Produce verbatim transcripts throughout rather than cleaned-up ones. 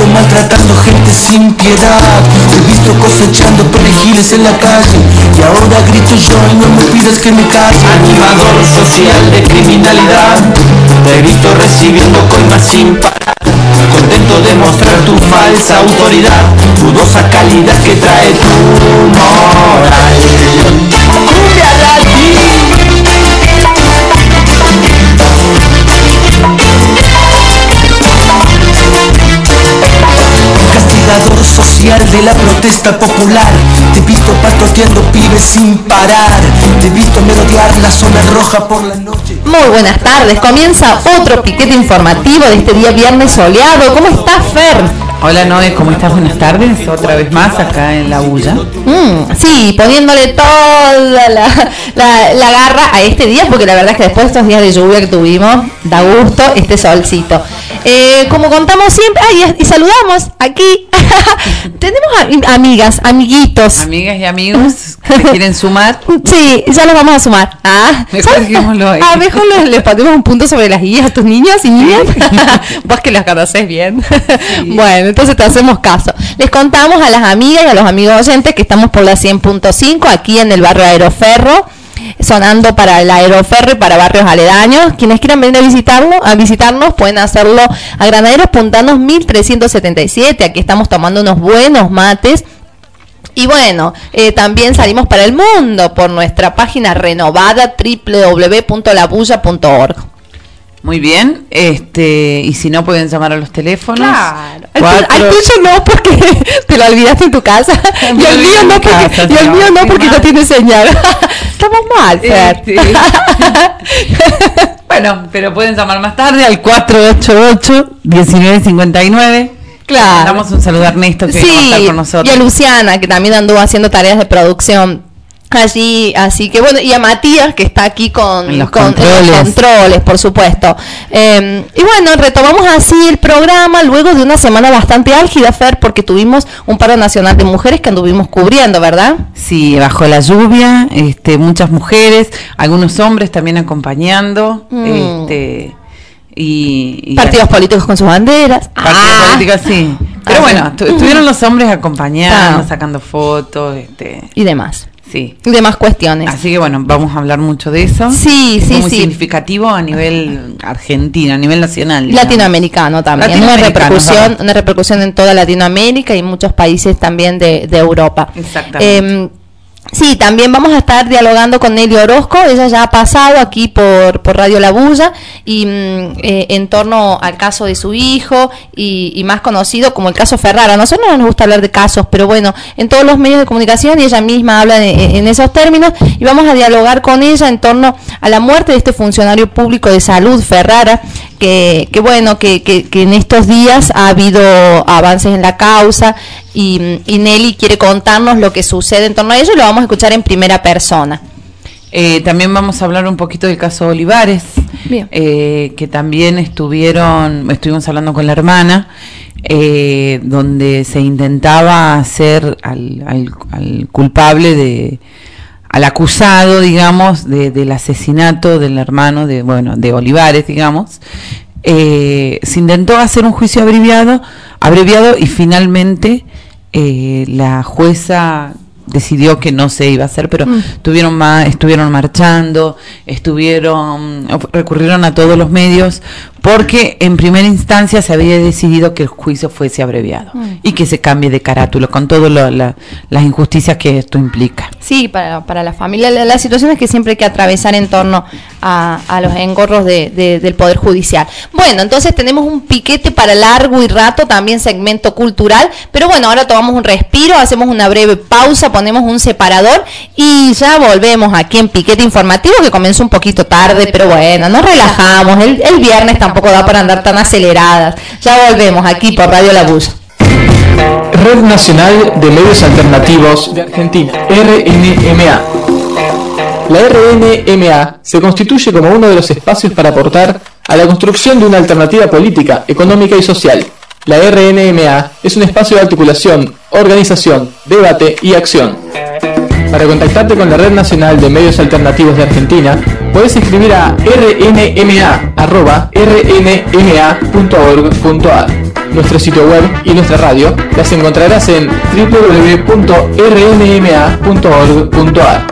maltratando gente sin piedad. Te he visto cosechando perejiles en la calle y ahora grito yo y no me pidas que me calle. Animador social de criminalidad, te grito recibiendo coimas sin parar, contento de mostrar tu falsa autoridad, dudosa calidad que trae tu moral. ¡Cumbia latina! Castigador social de la protesta popular, te he visto patoteando pibes sin parar, te he visto merodear la zona roja por la noche. Muy buenas tardes, comienza otro piquete informativo de este día viernes soleado. ¿Cómo estás, Fer? Hola Noé, ¿cómo estás? Buenas tardes, otra vez más acá en La Bulla. Mm, sí, poniéndole toda la, la, la garra a este día, porque la verdad es que después de estos días de lluvia que tuvimos, da gusto este solcito. Eh, como contamos siempre, ay, y saludamos aquí, tenemos a, amigas, amiguitos. Amigas y amigos que quieren sumar. Sí, ya los vamos a sumar. Ah, mejor dejémoslo ahí. Ah, mejor les, les ponemos un punto sobre las guías a tus niños y niñas. Vos que las conocés bien. Sí. Bueno, entonces te hacemos caso. Les contamos a las amigas y a los amigos oyentes que estamos por la cien punto cinco aquí en el barrio Aeroferro, sonando para el Aeroferro y para barrios aledaños. Quienes quieran venir a visitarlo, a visitarnos, pueden hacerlo a Granaderos Puntanos mil trescientos setenta y siete. Aquí estamos tomando unos buenos mates. Y bueno, eh, también salimos para el mundo por nuestra página renovada doble u doble u doble u punto la bulla punto org. Muy bien, este, y si no pueden llamar a los teléfonos. Claro. Cuatro... Al tuyo no porque te lo olvidaste en tu casa. Y el mío no porque, casa, y el mío no porque no tiene señal. Estamos mal, Fer. Este... Bueno, pero pueden llamar más tarde al cuatro ocho ocho, uno nueve cinco nueve. Claro. Damos un saludo a Ernesto que sí, va a estar con nosotros. Y a Luciana, que también anduvo haciendo tareas de producción allí, así que bueno, y a Matías que está aquí con los con controles, los controles por supuesto. Eh, y bueno, retomamos así el programa luego de una semana bastante álgida, Fer, porque tuvimos un paro nacional de mujeres que anduvimos cubriendo, ¿verdad? Sí, bajo la lluvia, este, muchas mujeres, algunos hombres también acompañando, mm. este y, y partidos así. Políticos con sus banderas. Partidos ah. políticos, sí. Pero ah, bueno, tu, estuvieron los hombres acompañando, ah. sacando fotos, este y demás. Sí. Y demás cuestiones. Así que bueno, vamos a hablar mucho de eso. Sí, sí, es muy sí. significativo a nivel argentino, a nivel nacional. Digamos. Latinoamericano también. Latinoamericano, una repercusión, una repercusión en toda Latinoamérica y muchos países también de, de Europa. Exactamente. Eh, Sí, también vamos a estar dialogando con Nelly Orozco. Ella ya ha pasado aquí por, por Radio La Bulla y eh, en torno al caso de su hijo y, y más conocido como el caso Ferrara. A nosotros no nos gusta hablar de casos, pero bueno, en todos los medios de comunicación y ella misma habla de, en esos términos y vamos a dialogar con ella en torno a la muerte de este funcionario público de salud, Ferrara, que, que bueno, que, que, que en estos días ha habido avances en la causa. Y, y Nelly quiere contarnos lo que sucede en torno a ello y lo vamos a escuchar en primera persona. Eh, también vamos a hablar un poquito del caso Olivares, eh, que también estuvieron, estuvimos hablando con la hermana, eh, donde se intentaba hacer al, al, al culpable de, al acusado, digamos, de, del asesinato del hermano de, bueno, de Olivares, digamos. Eh, se intentó hacer un juicio abreviado, abreviado y finalmente eh, la jueza decidió que no se iba a hacer, pero mm. tuvieron ma- estuvieron marchando, estuvieron recurrieron a todos los medios porque en primera instancia se había decidido que el juicio fuese abreviado mm. y que se cambie de carátula con todas la, las injusticias que esto implica. Sí, para, para la familia, la, las situaciones que siempre hay que atravesar en torno a, a los engorros de, de, del Poder Judicial. Bueno, entonces tenemos un piquete para largo y rato, también segmento cultural, pero bueno, ahora tomamos un respiro, hacemos una breve pausa, ponemos un separador y ya volvemos aquí en Piquete Informativo, que comenzó un poquito tarde, pero bueno, nos relajamos, el, el viernes tampoco da para andar tan aceleradas. Ya volvemos aquí por Radio La Bulla. Red Nacional de Medios Alternativos de Argentina, R N M A. La R N M A se constituye como uno de los espacios para aportar a la construcción de una alternativa política, económica y social. La R N M A es un espacio de articulación, organización, debate y acción. Para contactarte con la Red Nacional de Medios Alternativos de Argentina, puedes escribir a r n m a arroba r n m a punto org punto a r. Nuestro sitio web y nuestra radio las encontrarás en w w w punto r n m a punto org punto a r.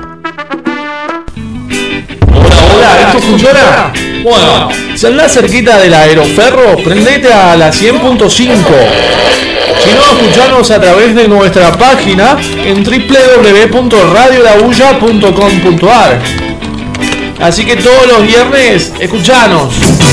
Hola, hola, ¿esto funciona? Bueno, si andás cerquita del aeroferro, prendete a la cien punto cinco. Si no, escuchanos a través de nuestra página en w w w punto radio la bulla punto com punto a r. Así que todos los viernes, escuchanos.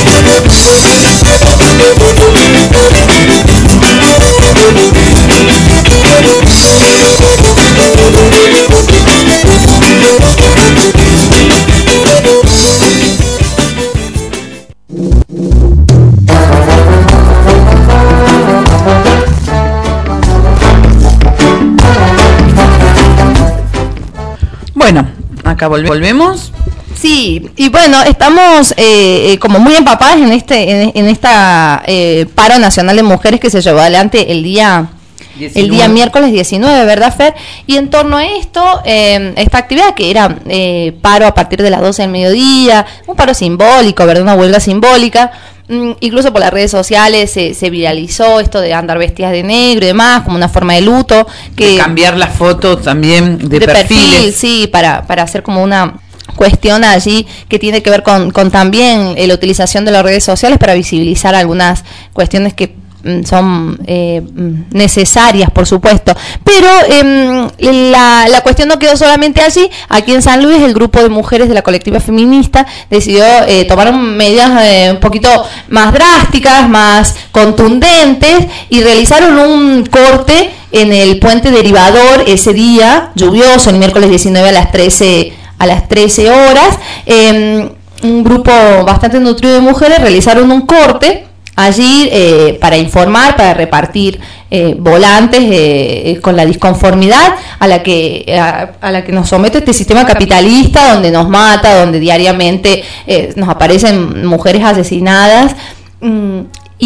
Bueno, acá volve- volvemos. Sí, y bueno, estamos eh, eh, como muy empapadas en este en, en esta eh, paro nacional de mujeres que se llevó adelante el día diecinueve. El día miércoles diecinueve, ¿verdad, Fer? Y en torno a esto, eh, esta actividad que era eh, paro a partir de las doce del mediodía, un paro simbólico, ¿verdad? Una huelga simbólica. Mm, incluso por las redes sociales se, se viralizó esto de andar vestidas de negro y demás, como una forma de luto. Que de cambiar las fotos también de, de perfiles. perfil, sí, para, para hacer como una cuestión allí que tiene que ver con, con también eh, la utilización de las redes sociales para visibilizar algunas cuestiones que mm, son eh, necesarias, por supuesto. Pero eh, la, la cuestión no quedó solamente allí. Aquí en San Luis, el grupo de mujeres de la colectiva feminista decidió eh, tomar medidas eh, un poquito más drásticas, más contundentes, y realizaron un corte en el puente derivador ese día lluvioso, el miércoles diecinueve a las trece a las trece horas. Eh, un grupo bastante nutrido de mujeres realizaron un corte allí eh, para informar, para repartir eh, volantes eh, con la disconformidad a la que a, a la que nos somete este sistema capitalista, donde nos mata, donde diariamente eh, nos aparecen mujeres asesinadas. Mm,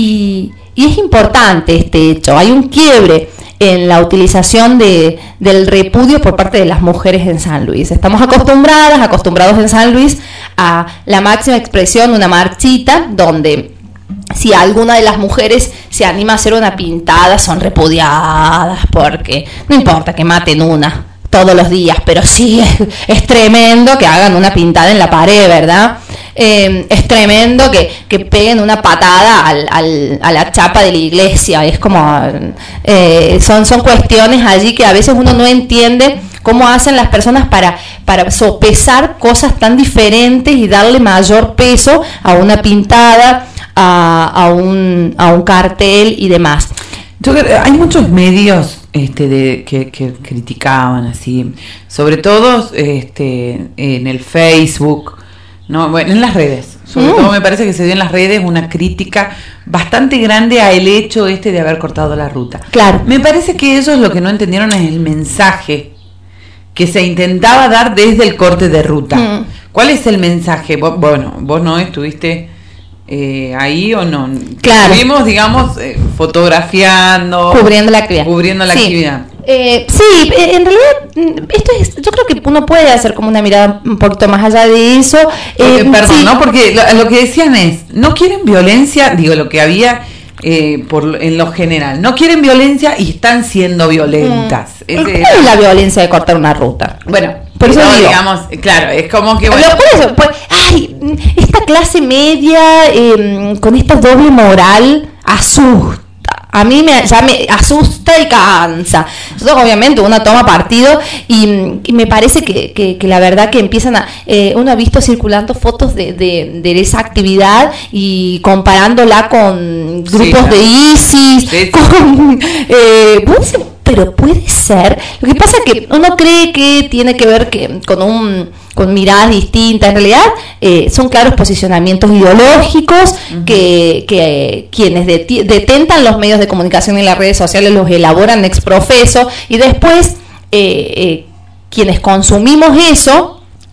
y, y es importante este hecho. Hay un quiebre en la utilización de, del repudio por parte de las mujeres en San Luis. Estamos acostumbradas, acostumbrados en San Luis a la máxima expresión, una marchita, donde si alguna de las mujeres se anima a hacer una pintada, son repudiadas, porque no importa que maten una todos los días, pero sí es, es tremendo que hagan una pintada en la pared, ¿verdad? Eh, es tremendo que, que peguen una patada al, al, a la chapa de la iglesia. Es como eh, son, son cuestiones allí que a veces uno no entiende cómo hacen las personas para, para sopesar cosas tan diferentes y darle mayor peso a una pintada, a, a, un, a un cartel y demás. Yo creo, hay muchos medios este de que, que criticaban así, sobre todo este en el Facebook, no, bueno, en las redes. Sobre mm. todo me parece que se dio en las redes una crítica bastante grande a el hecho este de haber cortado la ruta. Claro. Me parece que ellos lo que no entendieron es el mensaje que se intentaba dar desde el corte de ruta. Mm. ¿Cuál es el mensaje? Vos, bueno, vos no estuviste Eh, ahí o no. Claro. Estuvimos, digamos, eh, fotografiando, cubriendo la actividad. Cubriendo la sí. actividad. Eh, sí, en realidad, esto es, yo creo que uno puede hacer como una mirada un poquito más allá de eso. Porque, eh, perdón, sí. ¿no? Porque lo, lo que decían es, no quieren violencia, digo, lo que había eh, por en lo general, no quieren violencia y están siendo violentas. Mm. Ese, ¿Cuál es la violencia de cortar una ruta? Bueno, por eso no, digo, digamos, claro, es como que bueno, lo, por eso, pues, ay, esta clase media eh, con esta doble moral asusta. A mí me, ya me asusta y cansa. Entonces, obviamente, uno toma partido y, y me parece que, que, que la verdad que empiezan a... Eh, uno ha visto circulando fotos de, de, de esa actividad y comparándola con grupos sí, claro. de ISIS, sí, sí. con... Eh, pero puede ser. Lo que pasa es que uno cree que tiene que ver que con un con miradas distintas. En realidad eh, son claros posicionamientos ideológicos uh-huh. que, que quienes deti- detentan los medios de comunicación y las redes sociales los elaboran ex profeso y después eh, eh, quienes consumimos eso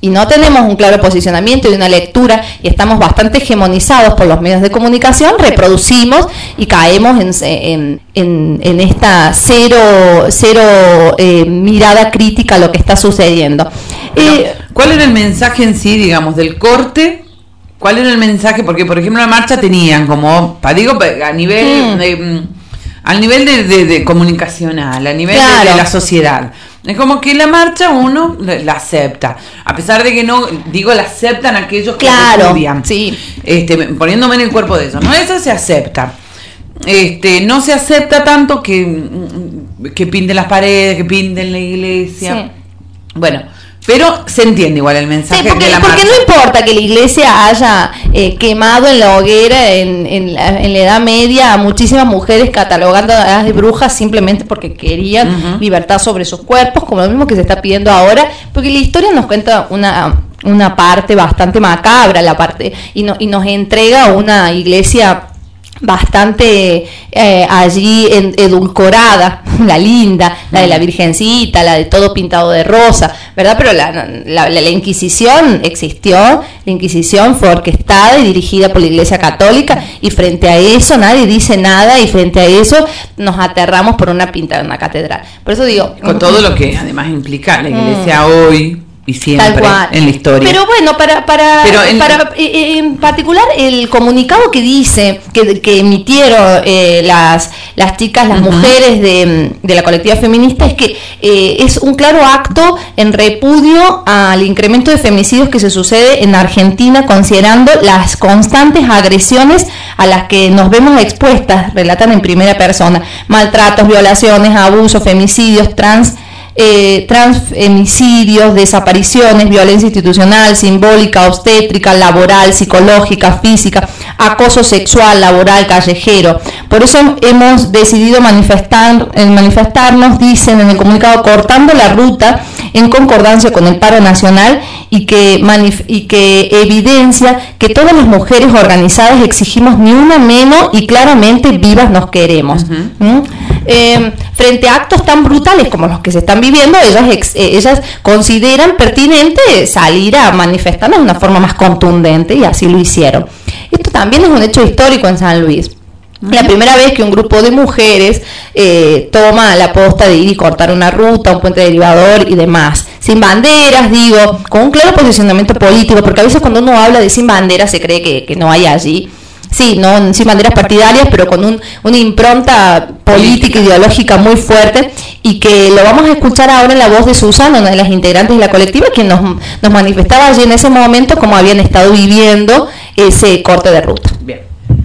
y no tenemos un claro posicionamiento y una lectura y estamos bastante hegemonizados por los medios de comunicación, reproducimos y caemos en, en, en, en esta cero, cero eh, mirada crítica a lo que está sucediendo. Eh, ¿Cuál era el mensaje en sí, digamos, del corte? ¿Cuál era el mensaje? Porque, por ejemplo, la marcha tenían como, digo, a nivel... Mm. De, al nivel de, de, de comunicacional, a nivel claro. de, de la sociedad. Es como que la marcha uno la acepta, a pesar de que no, digo, la aceptan aquellos que claro, estudian, sí. este, poniéndome en el cuerpo de ellos, ¿no? Eso se acepta. Este, no se acepta tanto que, que pinten las paredes, que pinten la iglesia. Sí. Bueno, pero se entiende igual el mensaje sí, porque, de la porque marcha. No importa que la iglesia haya eh, quemado en la hoguera en, en, la, en la Edad Media a muchísimas mujeres catalogándolas de brujas simplemente porque querían uh-huh. libertad sobre sus cuerpos, como lo mismo que se está pidiendo ahora, porque la historia nos cuenta una, una parte bastante macabra, la parte y, no, y nos entrega una iglesia bastante eh, allí en, edulcorada, la linda, la de la Virgencita, la de todo pintado de rosa, ¿verdad? Pero la, la, la, la Inquisición existió, la Inquisición fue orquestada y dirigida por la Iglesia Católica, y frente a eso nadie dice nada, y frente a eso nos aterramos por una pinta de una catedral. Por eso digo... Con todo lo que además implica la Iglesia mm. hoy... y siempre en la historia. Pero bueno, para para, Pero en, para eh, en particular el comunicado que dice que, que emitieron eh, las las chicas, las uh-huh. mujeres de, de la colectiva feminista es que eh, es un claro acto en repudio al incremento de femicidios que se sucede en Argentina, considerando las constantes agresiones a las que nos vemos expuestas, relatan en primera persona, maltratos, violaciones, abusos, femicidios, trans Eh, transfemicidios, desapariciones, violencia institucional, simbólica, obstétrica, laboral, psicológica, física, acoso sexual, laboral, callejero. Por eso hemos decidido manifestar, eh, manifestarnos, dicen en el comunicado, cortando la ruta en concordancia con el paro nacional y que, manif- y que evidencia que todas las mujeres organizadas exigimos ni una menos y claramente vivas nos queremos. Uh-huh. ¿Mm? Eh, frente a actos tan brutales como los que se están viviendo, ellas, ex, eh, ellas consideran pertinente salir a manifestarnos de una forma más contundente y así lo hicieron. Esto también es un hecho histórico en San Luis. La primera vez que un grupo de mujeres eh, toma la posta de ir y cortar una ruta, un puente derivador y demás, sin banderas, digo, con un claro posicionamiento político, porque a veces cuando uno habla de sin banderas se cree que, que no hay allí. Sí, no sin banderas partidarias, pero con un, una impronta política, ideológica muy fuerte, y que lo vamos a escuchar ahora en la voz de Susana, una de las integrantes de la colectiva, quien nos, nos manifestaba allí en ese momento cómo habían estado viviendo ese corte de ruta. Bien.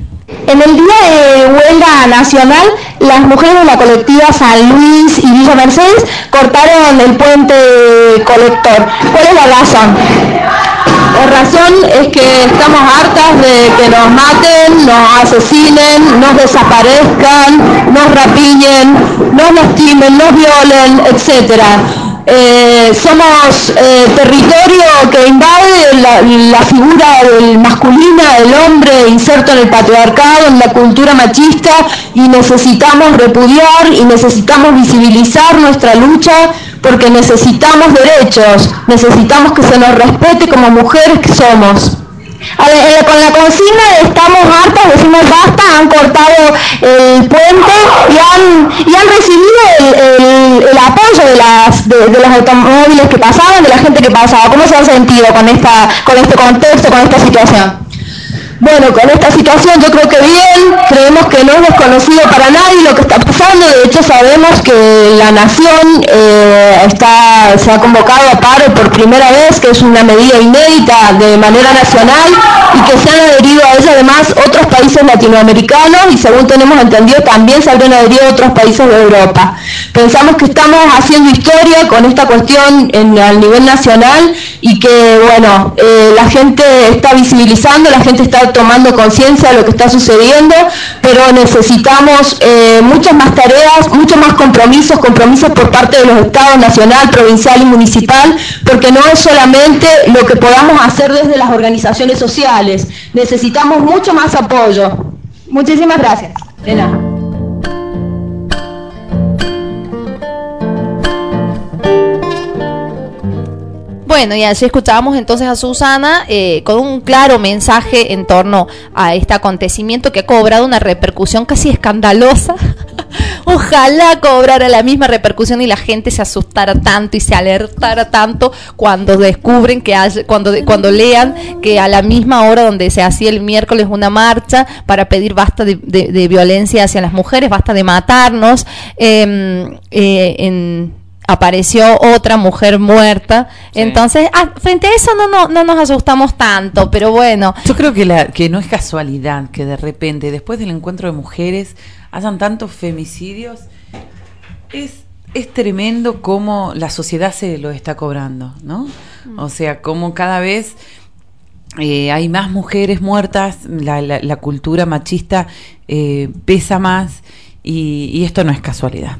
En el día de huelga nacional, las mujeres de la colectiva San Luis y Villa Mercedes cortaron el puente colector. ¿Cuál es la razón? La razón es que estamos hartas de que nos maten, nos asesinen, nos desaparezcan, nos rapiñen, nos lastimen, nos violen, etcétera. Eh, somos eh, territorio que invade la, la figura del masculina, del hombre inserto en el patriarcado, en la cultura machista, y necesitamos repudiar y necesitamos visibilizar nuestra lucha, porque necesitamos derechos, necesitamos que se nos respete como mujeres que somos. A ver, eh, con la consigna de estamos hartas, decimos basta, han cortado el puente y han, y han recibido el, el, el apoyo de, las, de, de los automóviles que pasaban, de la gente que pasaba. ¿Cómo se han sentido con, esta, con este contexto, con esta situación? Bueno, con esta situación yo creo que bien, creemos que no es desconocido para nadie lo que está pasando. De hecho sabemos que la nación eh, está, se ha convocado a paro por primera vez, que es una medida inédita de manera nacional, y que se han adherido a ella además otros países latinoamericanos, y según tenemos entendido también se habrían adherido otros países de Europa. Pensamos que estamos haciendo historia con esta cuestión en, a nivel nacional, y que bueno, eh, la gente está visibilizando, la gente está tomando conciencia de lo que está sucediendo, pero necesitamos eh, muchas más tareas, muchos más compromisos, compromisos por parte de los estados nacional, provincial y municipal, porque no es solamente lo que podamos hacer desde las organizaciones sociales, necesitamos mucho más apoyo. Muchísimas gracias. De nada. Bueno, y así escuchábamos entonces a Susana eh, con un claro mensaje en torno a este acontecimiento que ha cobrado una repercusión casi escandalosa. Ojalá cobrara la misma repercusión y la gente se asustara tanto y se alertara tanto cuando descubren que hay, cuando, cuando lean que a la misma hora donde se hacía el miércoles una marcha para pedir basta de, de, de violencia hacia las mujeres, basta de matarnos, eh, eh, en... apareció otra mujer muerta, sí. Entonces ah, frente a eso no, no no nos asustamos tanto, pero bueno, yo creo que la que no es casualidad que de repente después del encuentro de mujeres hayan tantos femicidios. Es es tremendo cómo la sociedad se lo está cobrando, ¿no? Mm. O sea, cómo cada vez eh, hay más mujeres muertas, la, la, la cultura machista eh, pesa más y, y esto no es casualidad.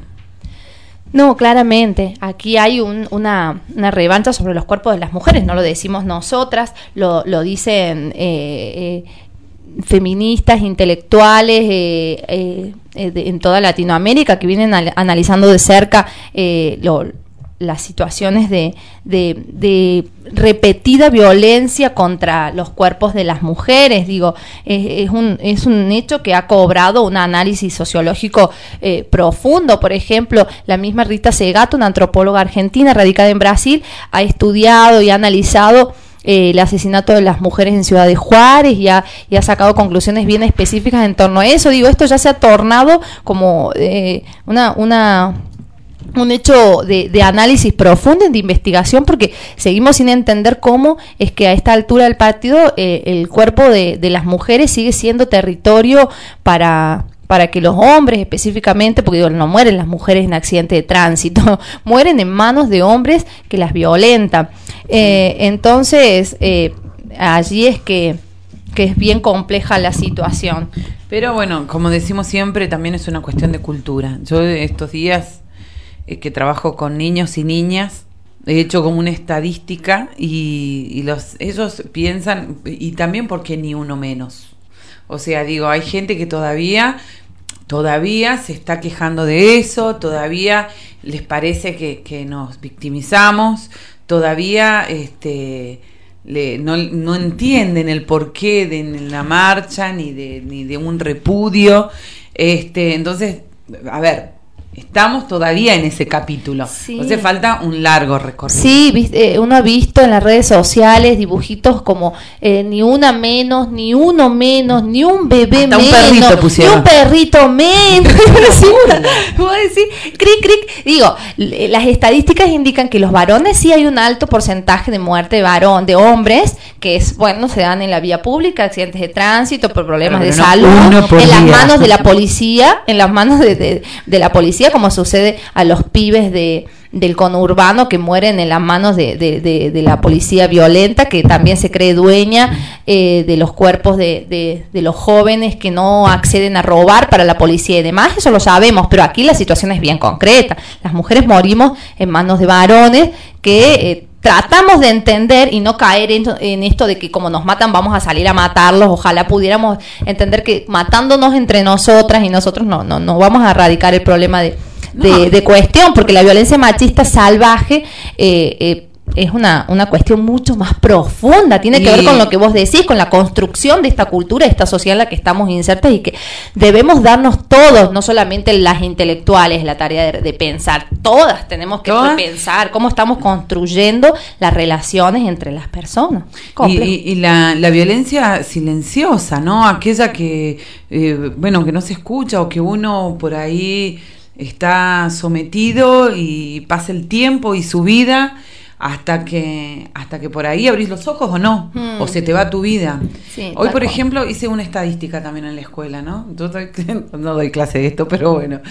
No, claramente, aquí hay un, una, una revancha sobre los cuerpos de las mujeres, no lo decimos nosotras, lo, lo dicen eh, eh, feministas, intelectuales eh, eh, eh, de, en toda Latinoamérica que vienen al, analizando de cerca eh, lo, las situaciones de, de, de repetida violencia contra los cuerpos de las mujeres. Digo, es, es, un, es un hecho que ha cobrado un análisis sociológico eh, profundo. Por ejemplo, la misma Rita Segato, una antropóloga argentina radicada en Brasil, ha estudiado y ha analizado eh, el asesinato de las mujeres en Ciudad de Juárez y ha, y ha sacado conclusiones bien específicas en torno a eso. Digo, esto ya se ha tornado como eh, una... una un hecho de, de análisis profundo, de investigación, porque seguimos sin entender cómo es que a esta altura del partido eh, el cuerpo de, de las mujeres sigue siendo territorio para, para que los hombres específicamente, porque digo, no mueren las mujeres en accidente de tránsito, mueren en manos de hombres que las violentan. Eh, entonces, eh, allí es que, que es bien compleja la situación. Pero bueno, como decimos siempre, también es una cuestión de cultura. Yo estos días que trabajo con niños y niñas, he hecho como una estadística y, y los ellos piensan, y también porque ni uno menos. O sea, digo, hay gente que todavía todavía se está quejando de eso, todavía les parece que, que nos victimizamos, todavía este le, no, no entienden el porqué de la marcha ni de, ni de un repudio. Este, entonces, a ver, estamos todavía en ese capítulo. Sí. Entonces falta un largo recorrido. Sí, eh, uno ha visto en las redes sociales dibujitos como eh, ni una menos, ni uno menos, ni un bebé hasta menos, un perrito pusieron. Ni un perrito menos. Voy a decir, cric, cric. Digo, las estadísticas indican que los varones sí hay un alto porcentaje de muerte de varón, de hombres, que es bueno, se dan en la vía pública, accidentes de tránsito, por problemas pero de no, salud, en las día. manos de la policía, en las manos de, de, de la policía, como sucede a los pibes de del conurbano que mueren en las manos de, de, de, de la policía violenta, que también se cree dueña eh, de los cuerpos de, de, de los jóvenes que no acceden a robar para la policía y demás. Eso lo sabemos, pero aquí la situación es bien concreta. Las mujeres morimos en manos de varones que eh, tratamos de entender y no caer en, en esto de que como nos matan vamos a salir a matarlos. Ojalá pudiéramos entender que matándonos entre nosotras y nosotros no, no, no vamos a erradicar el problema de De, de cuestión, porque la violencia machista salvaje eh, eh, es una, una cuestión mucho más profunda, tiene que y... ver con lo que vos decís, con la construcción de esta cultura, de esta sociedad en la que estamos insertas y que debemos darnos todos, no solamente las intelectuales, la tarea de, de pensar, todas tenemos que ¿Todas? pensar cómo estamos construyendo las relaciones entre las personas. Y, y, y la, la violencia silenciosa, ¿no? Aquella que, eh, bueno, que no se escucha o que uno por ahí está sometido y pasa el tiempo y su vida hasta que hasta que por ahí abrís los ojos o no, mm. o se te va tu vida. Sí, hoy, por ejemplo, hice una estadística también en la escuela, ¿no? Yo doy, no doy clase de esto, pero bueno.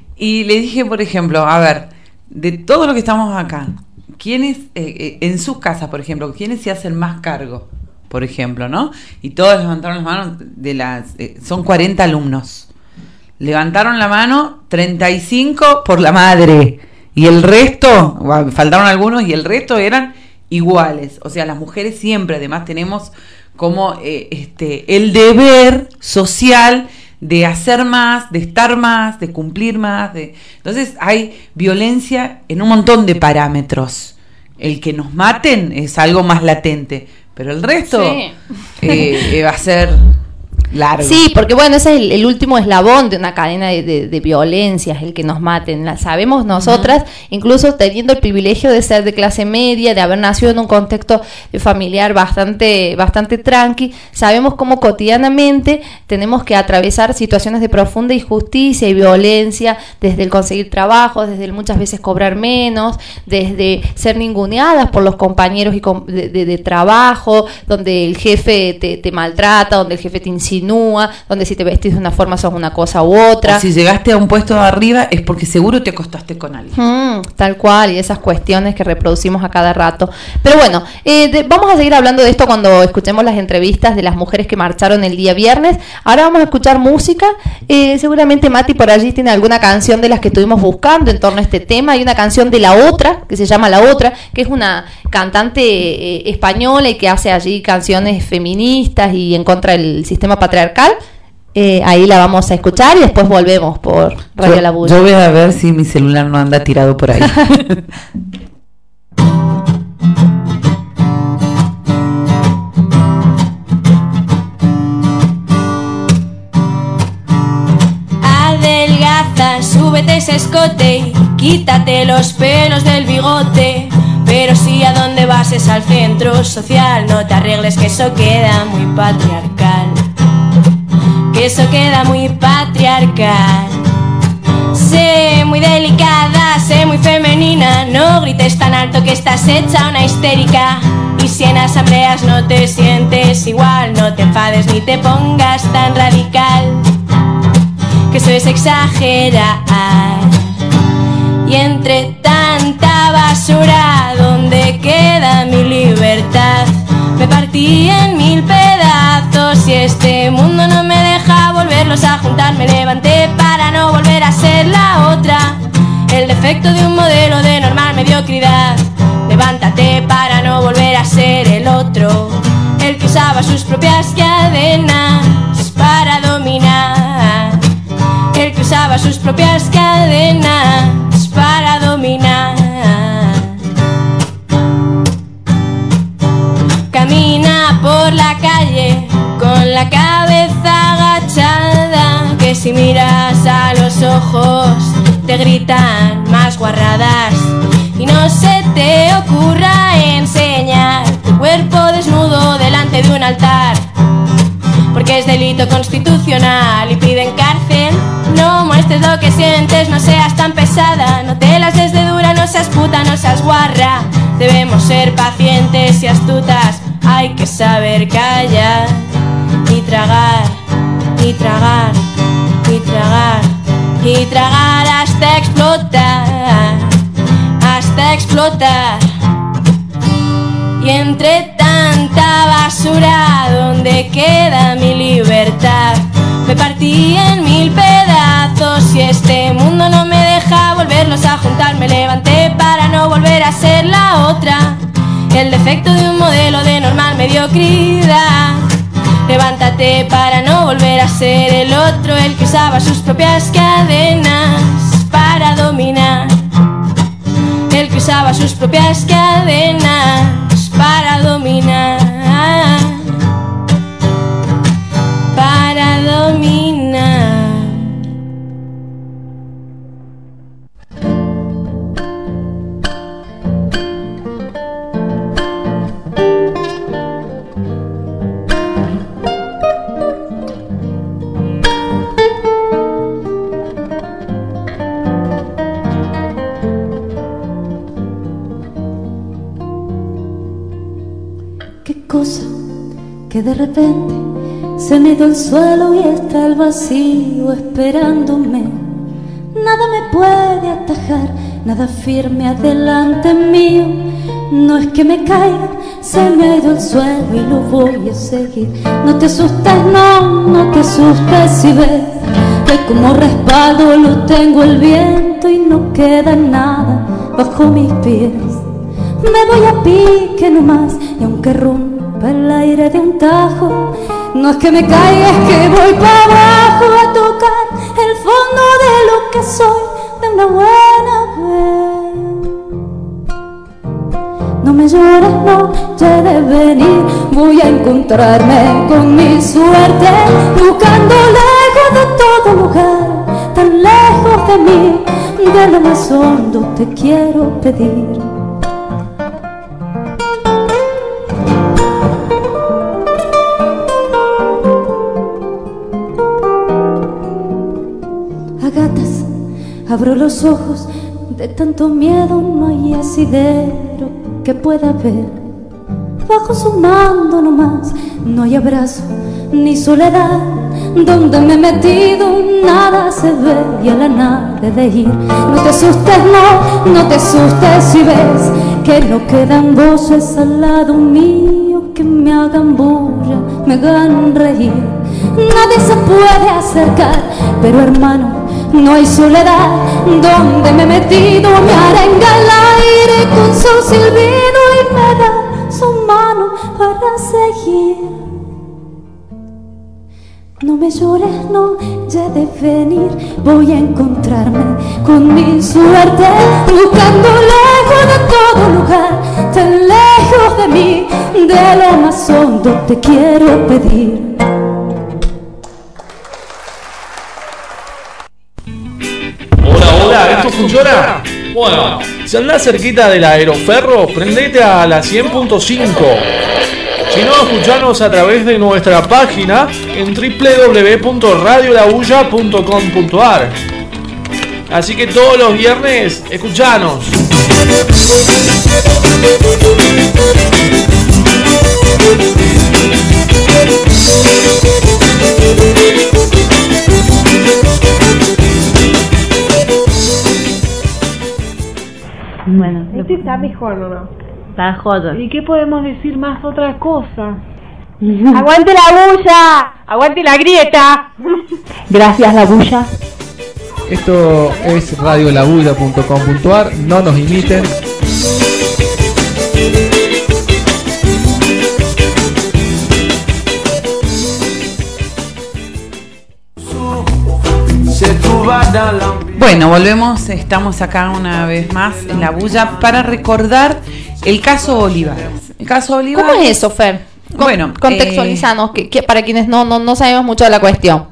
Y le dije, por ejemplo, a ver, de todo lo que estamos acá, ¿quiénes, eh, en sus casas, por ejemplo, quiénes se hacen más cargo? Por ejemplo, ¿no? Y todos levantaron las manos de las... Eh, son cuarenta alumnos. Levantaron la mano, treinta y cinco por la madre, y el resto, faltaron algunos, y el resto eran iguales. O sea, las mujeres siempre, además, tenemos como eh, este el deber social de hacer más, de estar más, de cumplir más. De... Entonces hay violencia en un montón de parámetros el que nos maten es algo más latente, pero el resto sí. eh, va a ser largo. Sí, porque bueno, ese es el, el último eslabón de una cadena de, de, de violencias, el que nos maten. La sabemos nosotras, uh-huh. incluso teniendo el privilegio de ser de clase media, de haber nacido en un contexto familiar bastante, bastante tranqui, sabemos cómo cotidianamente tenemos que atravesar situaciones de profunda injusticia y violencia, desde el conseguir trabajo, desde el muchas veces cobrar menos, desde ser ninguneadas por los compañeros y com- de, de, de trabajo, donde el jefe te, te maltrata, donde el jefe te insinúa, donde si te vestís de una forma sos una cosa u otra. O si llegaste a un puesto de arriba es porque seguro te acostaste con alguien. Mm, tal cual, y esas cuestiones que reproducimos a cada rato. Pero bueno, eh, de, vamos a seguir hablando de esto cuando escuchemos las entrevistas de las mujeres que marcharon el día viernes. Ahora vamos a escuchar música. Eh, seguramente Mati por allí tiene alguna canción de las que estuvimos buscando en torno a este tema. Hay una canción de La Otra, que se llama La Otra, que es una cantante eh, española y que hace allí canciones feministas y en contra del sistema patriarcal. Eh, ahí la vamos a escuchar y después volvemos por Radio yo, La Bulla. Yo voy a ver si mi celular no anda tirado por ahí. Adelgaza, súbete ese escote y quítate los pelos del bigote. Pero si a dónde vas es al centro social, no te arregles que eso queda muy patriarcal. Que eso queda muy patriarcal. Sé muy delicada, sé muy femenina, no grites tan alto que estás hecha una histérica. Y si en asambleas no te sientes igual, no te enfades ni te pongas tan radical. Que eso es exagerar. Y entre tanta basura, ¿dónde queda mi libertad? Me partí en mil pedazos y este mundo no me deja volverlos a juntar. Me levanté para no volver a ser la otra, el defecto de un modelo de normal mediocridad. Levántate para no volver a ser el otro, el que usaba sus propias cadenas para dominar. El que usaba sus propias cadenas para dominar. Camina por la calle con la cabeza agachada, que si miras a los ojos te gritan más guarradas. Y no se te ocurra enseñar tu cuerpo desnudo delante de un altar, porque es delito constitucional y piden cárcel. No muestres lo que sientes, no seas tan pesada, no te las des de dura, no seas puta, no seas guarra. Debemos ser pacientes y astutas, hay que saber callar y tragar, y tragar, y tragar, y tragar hasta explotar, hasta explotar. Y entre tanta basura, ¿dónde queda mi libertad? Me partí en mil pedazos y este mundo no me deja volverlos a juntar. Me levanté para no volver a ser la otra, el defecto de un modelo de normal mediocridad. Levántate para no volver a ser el otro, el que usaba sus propias cadenas para dominar. El que usaba sus propias cadenas para dominar. Para dominar. Qué cosa que de repente se me dio el suelo y está el vacío esperándome. Nada me puede atajar, nada firme adelante mío. No es que me caiga, se me ha ido el suelo y lo voy a seguir. No te asustes, no, no te asustes si ves que como respaldo lo tengo el viento y no queda nada bajo mis pies. Me voy a pique nomás y aunque rompa el aire de un tajo, no es que me caiga, es que voy para abajo a tocar el fondo de lo que soy de una buena vez. llores, no te de venir. Voy a encontrarme con mi suerte, buscando lejos de todo lugar, tan lejos de mí, de lo más hondo te quiero pedir. A gatas abro los ojos, de tanto miedo no hay asidero que pueda ver. Bajo su mando nomás no hay abrazo ni soledad. Donde me he metido nada se ve y a la nave de ir. No te asustes, no, no te asustes si ves que no quedan voces al lado mío que me hagan bulla, me hagan reír. Nadie se puede acercar, pero hermano, no hay soledad. Donde me he metido me arenga el aire con su silbido y me da su mano para seguir. No me llores, no, ya de venir. Voy a encontrarme con mi suerte, buscando lejos de todo lugar, tan lejos de mí, de lo más hondo te quiero pedir. Hola, hola, ¿esto funciona? Bueno, si andás cerquita del aeroferro, prendete a la cien punto cinco. Si no, escuchanos a través de nuestra página en doble u doble u doble u punto radio la bulla punto com punto a r. Así que todos los viernes, escuchanos. Bueno, este está mejor, ¿no? Está joder. ¿Y qué podemos decir más otra cosa? ¡Aguante la bulla! ¡Aguante la grieta! Gracias, la bulla. Esto es radio la bulla punto com punto a r. No nos imiten. Bueno, volvemos, estamos acá una vez más en la bulla para recordar el caso Olivares. El caso Olivares. ¿Cómo es eso, Fer? Con, bueno, contextualizanos, eh, que, que para quienes no, no, no sabemos mucho de la cuestión.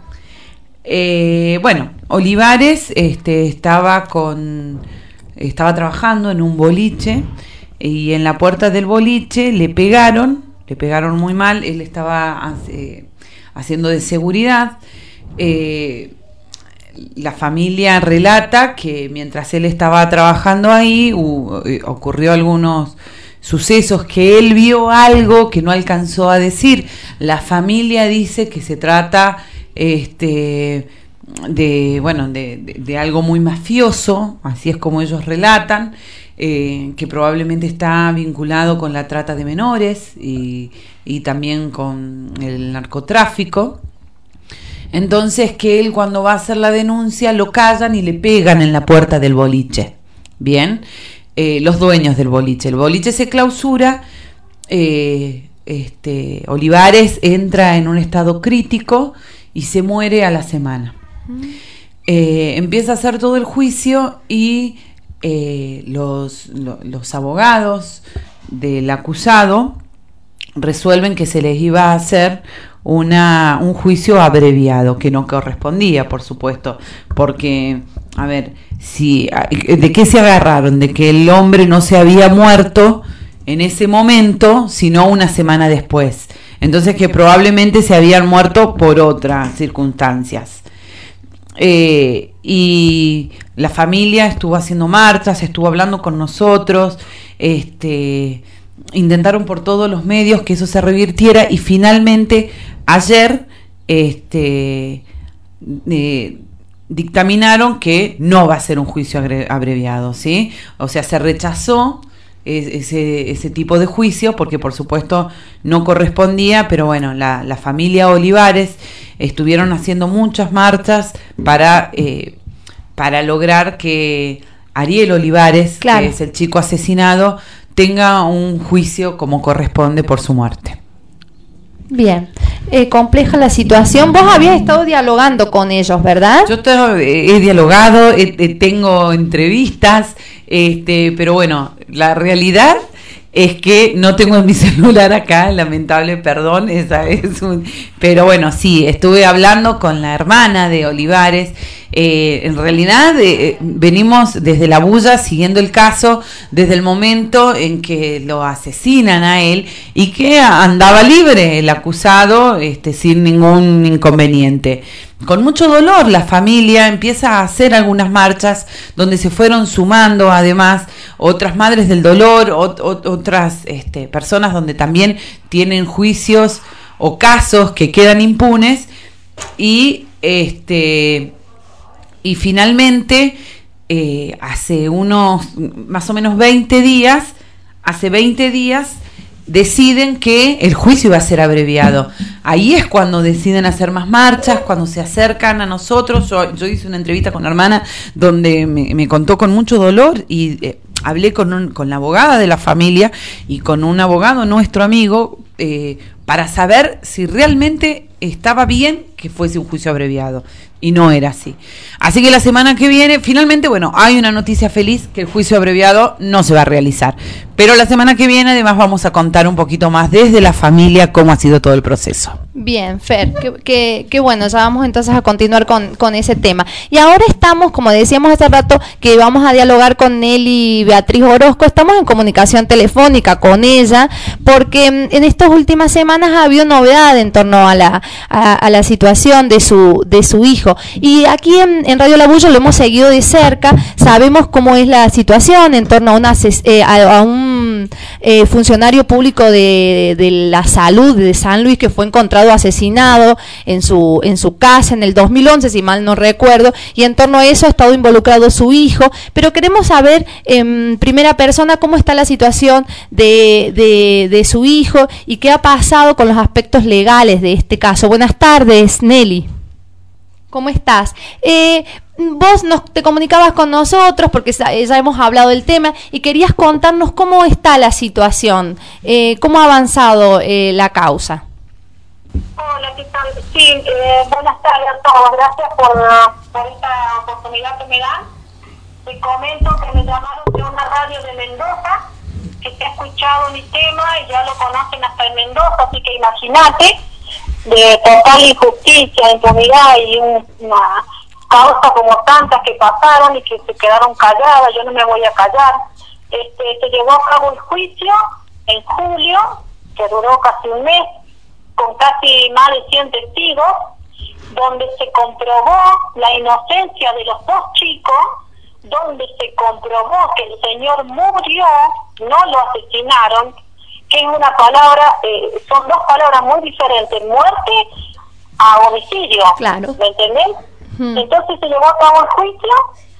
Eh, bueno, Olivares este, estaba con, estaba trabajando en un boliche y en la puerta del boliche le pegaron, le pegaron muy mal. Él estaba eh, haciendo de seguridad. Eh, La familia relata que mientras él estaba trabajando ahí uh, ocurrió algunos sucesos, que él vio algo que no alcanzó a decir. La familia dice que se trata este, de, bueno, de, de, de algo muy mafioso, así es como ellos relatan, eh, que probablemente está vinculado con la trata de menores y, y también con el narcotráfico. Entonces que él, cuando va a hacer la denuncia, lo callan y le pegan en la puerta del boliche. Bien, eh, los dueños del boliche. El boliche se clausura, eh, este, Olivares entra en un estado crítico y se muere a la semana. Mm. Eh, empieza a hacer todo el juicio y eh, los, lo, los abogados del acusado resuelven que se les iba a hacer una un juicio abreviado, que no correspondía, por supuesto, porque, a ver, si ¿de qué se agarraron? De que el hombre no se había muerto en ese momento, sino una semana después. Entonces que probablemente se habían muerto por otras circunstancias. Eh, y la familia estuvo haciendo marchas, estuvo hablando con nosotros, este... intentaron por todos los medios que eso se revirtiera y finalmente ayer este, eh, dictaminaron que no va a ser un juicio abreviado, ¿sí? O sea, se rechazó ese, ese tipo de juicio porque por supuesto no correspondía, pero bueno, la, la familia Olivares estuvieron haciendo muchas marchas para, eh, para lograr que Ariel Olivares, claro, que es el chico asesinado, tenga un juicio como corresponde por su muerte. Bien, eh, compleja la situación. Vos habías estado dialogando con ellos, ¿verdad? Yo te, he dialogado, eh, tengo entrevistas, este, pero bueno, la realidad es que no tengo en mi celular acá, lamentable, perdón, esa es un, pero bueno, sí, estuve hablando con la hermana de Olivares. Eh, en realidad eh, venimos desde la bulla siguiendo el caso desde el momento en que lo asesinan a él y que andaba libre el acusado, este, sin ningún inconveniente. Con mucho dolor la familia empieza a hacer algunas marchas donde se fueron sumando además otras madres del dolor, ot- ot- otras este, personas donde también tienen juicios o casos que quedan impunes y este y finalmente eh, hace unos más o menos veinte días, hace veinte días deciden que el juicio iba a ser abreviado. Ahí es cuando deciden hacer más marchas, cuando se acercan a nosotros. Yo, yo hice una entrevista con la hermana donde me, me contó con mucho dolor y eh, hablé con, un, con la abogada de la familia y con un abogado, nuestro amigo, eh, para saber si realmente estaba bien que fuese un juicio abreviado. Y no era así. Así que la semana que viene, finalmente, bueno, hay una noticia feliz, que el juicio abreviado no se va a realizar. Pero la semana que viene, además, vamos a contar un poquito más desde la familia cómo ha sido todo el proceso. Bien, Fer, qué, qué, qué bueno, ya vamos entonces a continuar con, con ese tema. Y ahora estamos, como decíamos hace rato, que vamos a dialogar con Nelly Beatriz Orozco, estamos en comunicación telefónica con ella, porque en estas últimas semanas ha habido novedad en torno a la, a, a la situación de su, de su hijo. Y aquí en, en Radio La Bulla lo hemos seguido de cerca, sabemos cómo es la situación en torno a, una, eh, a, a un eh, funcionario público de, de la salud de San Luis que fue encontrado asesinado en su en su casa en el dos mil once, si mal no recuerdo, y en torno a eso ha estado involucrado su hijo, pero queremos saber en primera persona cómo está la situación de, de, de su hijo y qué ha pasado con los aspectos legales de este caso. Buenas tardes, Nelly. ¿Cómo estás? Eh, vos nos, te comunicabas con nosotros porque ya, ya hemos hablado del tema y querías contarnos cómo está la situación, eh, cómo ha avanzado eh, la causa. Hola, ¿qué tal? Sí, eh, buenas tardes a todos. Gracias por, por esta oportunidad que me dan. Te comento que me llamaron de una radio de Mendoza, que se ha escuchado mi tema y ya lo conocen hasta en Mendoza, así que imagínate, de total injusticia, impunidad y un, una causa como tantas que pasaron y que se quedaron calladas. Yo no me voy a callar. Este, se llevó a cabo el juicio en julio, que duró casi un mes, con casi más de cien testigos, donde se comprobó la inocencia de los dos chicos, donde se comprobó que el señor murió, no lo asesinaron, que es una palabra, eh, son dos palabras muy diferentes, muerte a homicidio, claro. ¿Me entendés? Hmm. Entonces se llevó a cabo el juicio,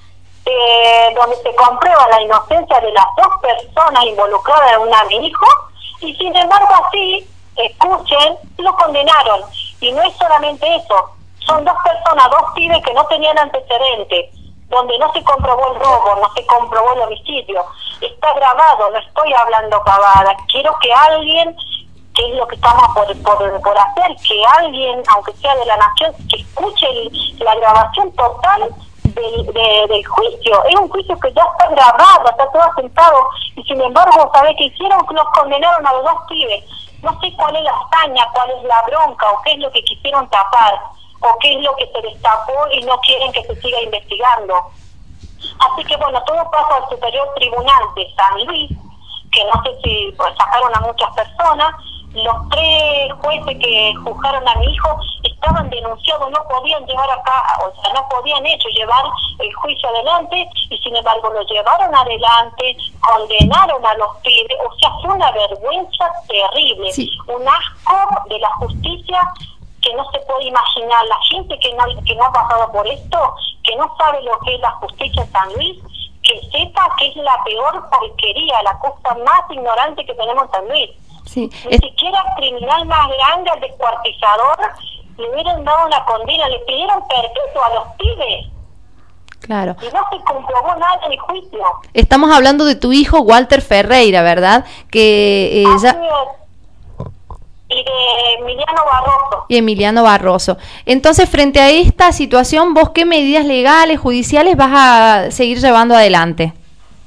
eh, donde se comprueba la inocencia de las dos personas involucradas en un amigo, y sin embargo así, escuchen, lo condenaron. Y no es solamente eso, son dos personas, dos pibes que no tenían antecedentes, donde no se comprobó el robo, no se comprobó el homicidio. Está grabado, no estoy hablando pavada. Quiero que alguien, que es lo que estamos por, por, por hacer, que alguien, aunque sea de la nación, que escuche el, la grabación total del, de, del juicio. Es un juicio que ya está grabado, está todo asentado, y sin embargo, ¿sabés qué hicieron? Los condenaron a los dos pibes. No sé cuál es la hazaña, cuál es la bronca, o qué es lo que quisieron tapar, o qué es lo que se destapó y no quieren que se siga investigando. Así que bueno, todo pasa al Superior Tribunal de San Luis, que no sé si pues, sacaron a muchas personas. Los tres jueces que juzgaron a mi hijo estaban denunciados, no podían llevar acá, o sea, no podían hecho llevar el juicio adelante, y sin embargo lo llevaron adelante, condenaron a los pibes. O sea, fue una vergüenza terrible, sí. Un asco de la justicia que no se puede imaginar. La gente que no, que no ha pasado por esto, que no sabe lo que es la justicia en San Luis, que sepa que es la peor porquería, la cosa más ignorante que tenemos en San Luis. Sí. Ni es... siquiera el criminal más grande, al descuartizador, le hubieran dado una condena, le pidieron perpetuo a los pibes. Claro. Y no se comprobó nada en el juicio. Estamos hablando de tu hijo Walter Ferreira, ¿verdad? Que eh, ya... y de Emiliano Barroso. Y Emiliano Barroso. Entonces, frente a esta situación, ¿vos qué medidas legales, judiciales vas a seguir llevando adelante?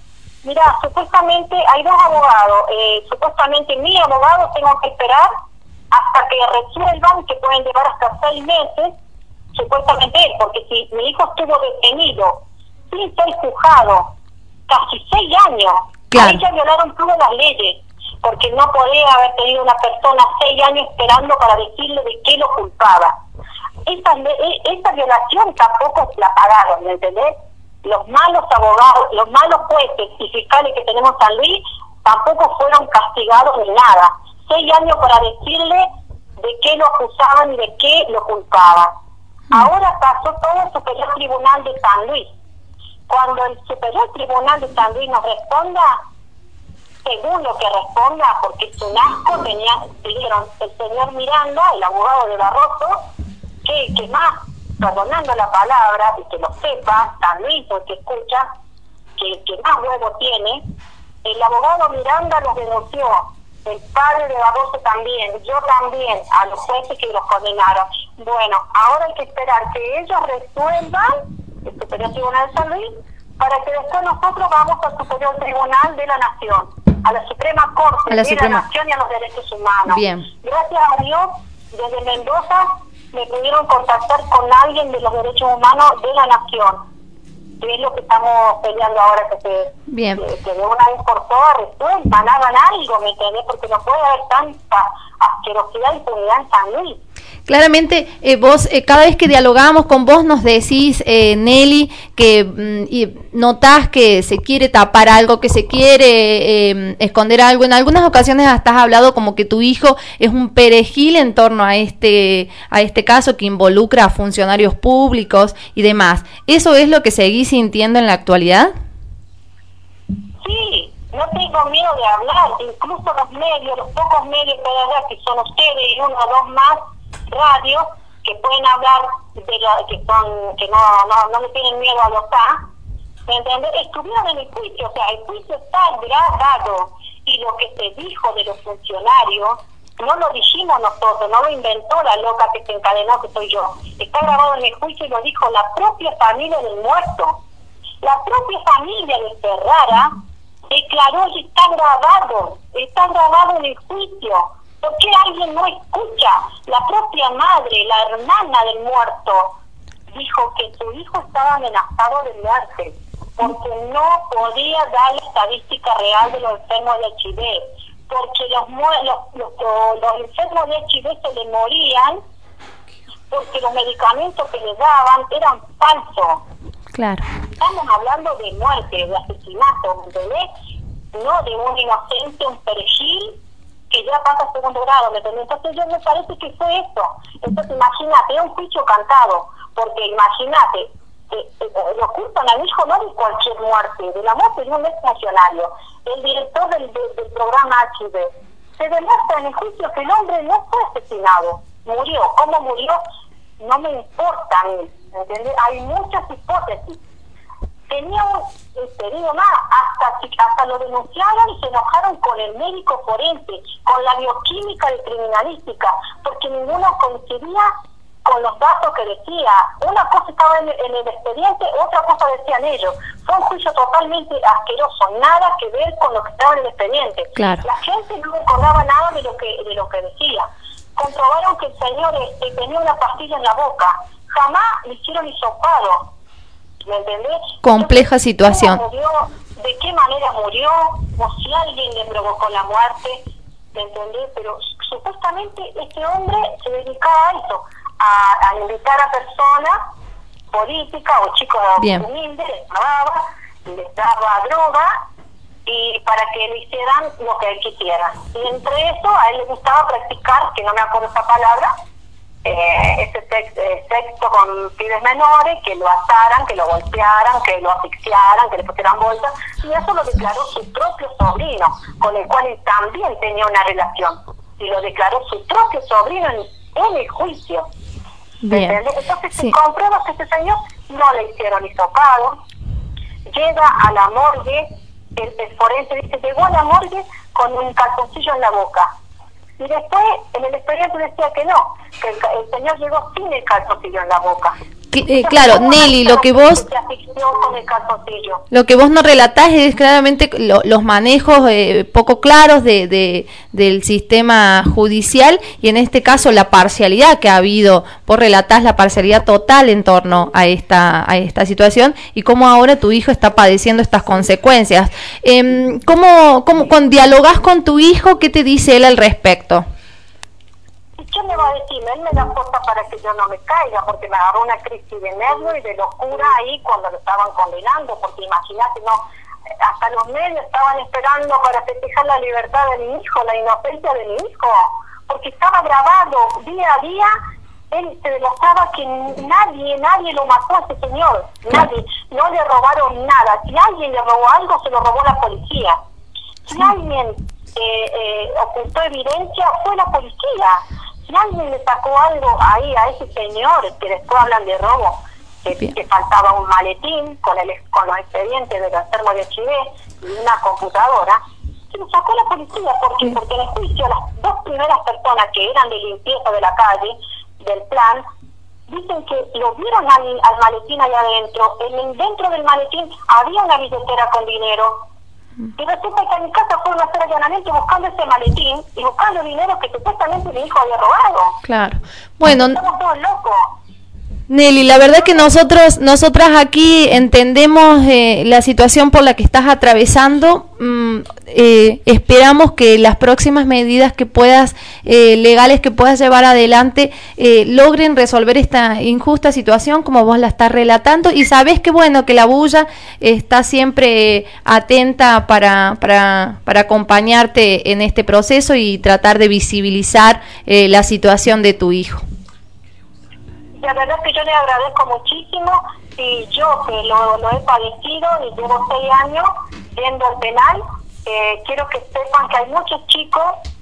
Mira, supuestamente hay dos abogados, eh, supuestamente mi abogado tengo que esperar hasta que resuelvan, que pueden llevar hasta seis meses, supuestamente él, porque si mi hijo estuvo detenido sin ser juzgado casi seis años, claro. ahí ya violaron todas las leyes, porque no podía haber tenido una persona seis años esperando para decirle de qué lo culpaba. Esa, esa violación tampoco la pagaron, ¿me entendés? Los malos abogados, los malos jueces y fiscales que tenemos en San Luis tampoco fueron castigados ni nada. Seis años para decirle de qué lo acusaban y de qué lo culpaban. Ahora pasó todo el Superior Tribunal de San Luis. Cuando el Superior Tribunal de San Luis nos responda, según lo que responda, porque es un asco, tenía, dijeron el señor Miranda, el abogado de Barroso, que, que más, perdonando la palabra, y que lo sepa, San Luis, o que escucha, que, que más huevo tiene, el abogado Miranda los denunció, el padre de Barroso también, yo también, a los jueces que los condenaron. Bueno, ahora hay que esperar que ellos resuelvan, el Superior Tribunal de San Luis, para que después nosotros vamos al Superior Tribunal de la Nación, a la Suprema Corte a la de Suprema. la Nación y a los Derechos Humanos. Bien. Gracias a Dios, desde Mendoza me pudieron contactar con alguien de los derechos humanos de la Nación, que es lo que estamos peleando ahora, que se Bien. que, que de una vez por todas resuelvan, hagan algo, ¿me entendés? Porque no puede haber tanta asquerosidad y impunidad en San Luis. Claramente, eh, vos, eh, cada vez que dialogamos con vos, nos decís, eh, Nelly, que mm, y notás que se quiere tapar algo, que se quiere eh, esconder algo. En algunas ocasiones hasta has hablado como que tu hijo es un perejil en torno a este, a este caso que involucra a funcionarios públicos y demás. ¿Eso es lo que seguís sintiendo en la actualidad? Sí, no tengo miedo de hablar. Incluso los medios, los pocos medios que hay acá, que son ustedes y uno o dos más, radios que pueden hablar de lo, que son que no, no no le tienen miedo a votar, ¿me entiendes? Estuvieron en el juicio, o sea, el juicio está grabado y lo que se dijo de los funcionarios no lo dijimos nosotros, no lo inventó la loca que se encadenó, que soy yo. Está grabado en el juicio y lo dijo la propia familia del muerto. La propia familia de Ferrara declaró y está grabado, está grabado en el juicio. ¿Por qué alguien no escucha? La propia madre, la hermana del muerto, dijo que su hijo estaba amenazado de muerte porque no podía dar la estadística real de los enfermos de H I V, porque los, los, los, los enfermos de H I V se le morían porque los medicamentos que le daban eran falsos. Claro. Estamos hablando de muerte, de asesinato, ¿me entendés? No de un inocente, un perejil que ya pasa a segundo grado, ¿me entiendes? Entonces yo me parece que fue eso. Entonces imagínate, es un juicio cantado, porque imagínate, eh, eh, lo culpan al hijo no de cualquier muerte, de la muerte de un ex funcionario, el director del, del, del programa H I V. Se demuestra en el juicio que el hombre no fue asesinado, murió. ¿Cómo murió? No me importa a mí, ¿me entiendes? Hay muchas hipótesis. Tenía un, te digo más, hasta, hasta lo denunciaron y se enojaron con el médico forense, con la bioquímica de criminalística, porque ninguno coincidía con los datos que decía. Una cosa estaba en, en el expediente, otra cosa decían ellos. Fue un juicio totalmente asqueroso, nada que ver con lo que estaba en el expediente. Claro. La gente no recordaba nada de lo que de lo que decía. Comprobaron que el señor este, tenía una pastilla en la boca. Jamás le hicieron hisopado. ¿Me entendés? Compleja situación. ¿Cómo murió? ¿De qué manera murió? O si alguien le provocó la muerte, ¿me entendés? Pero supuestamente este hombre se dedicaba a eso, a, a invitar a personas políticas o chicos Bien. humildes, les pagaba, les daba droga y para que le hicieran lo que él quisiera. Y entre eso a él le gustaba practicar, que no me acuerdo esa palabra, Eh, ese sexo, eh, sexo con pibes menores, que lo ataran, que lo golpearan, que lo asfixiaran, que le pusieran bolsas, y eso lo declaró su propio sobrino, con el cual él también tenía una relación, y lo declaró su propio sobrino en, en el juicio. Bien. Entonces Sí. se comprueba que este señor no le hicieron hisopado, llega a la morgue, el, el forense dice, llegó a la morgue con un calzoncillo en la boca. Y después, en el expediente decía que no, que el, el señor llegó sin el calzoncillo en la boca. Eh, claro, Nelly, lo que vos lo que vos no relatás es claramente lo, los manejos eh, poco claros de, de del sistema judicial y en este caso la parcialidad que ha habido. Vos relatás la parcialidad total en torno a esta a esta situación y cómo ahora tu hijo está padeciendo estas consecuencias. Eh, ¿Cómo, cómo con, dialogás con tu hijo? ¿Qué te dice él al respecto? ¿Qué me va a decir? Él me da fuerza para que yo no me caiga, porque me agarró una crisis de nervio y de locura ahí cuando lo estaban condenando, porque imagínate, no, hasta los medios estaban esperando para festejar la libertad de mi hijo, la inocencia de mi hijo, porque estaba grabado día a día, él se demostraba que nadie, nadie lo mató a ese señor, nadie, no le robaron nada, si alguien le robó algo, se lo robó la policía, si alguien eh, eh, ocultó evidencia, fue la policía. Si alguien le sacó algo ahí a ese señor, que después hablan de robo, que, que faltaba un maletín con el con los expedientes de los enfermos de H I V y una computadora, se lo sacó la policía. ¿Por qué? Porque en el juicio las dos primeras personas que eran de limpieza de la calle, del plan, dicen que lo vieron al, al maletín allá adentro. En, dentro del maletín había una billetera con dinero. Y resulta que en mi casa fueron a hacer allanamiento buscando ese maletín y buscando dinero que supuestamente mi hijo había robado. Claro. Bueno, estamos todos locos. Nelly, la verdad que nosotros, nosotras aquí entendemos eh, la situación por la que estás atravesando. Mm, eh, esperamos que las próximas medidas que puedas, eh, legales que puedas llevar adelante, eh, logren resolver esta injusta situación como vos la estás relatando. Y sabes que bueno, que la bulla está siempre eh, atenta para, para, para acompañarte en este proceso y tratar de visibilizar eh, la situación de tu hijo. La verdad es que yo le agradezco muchísimo y yo que lo, lo he padecido y llevo seis años viendo el penal, eh, quiero que sepan que hay muchos chicos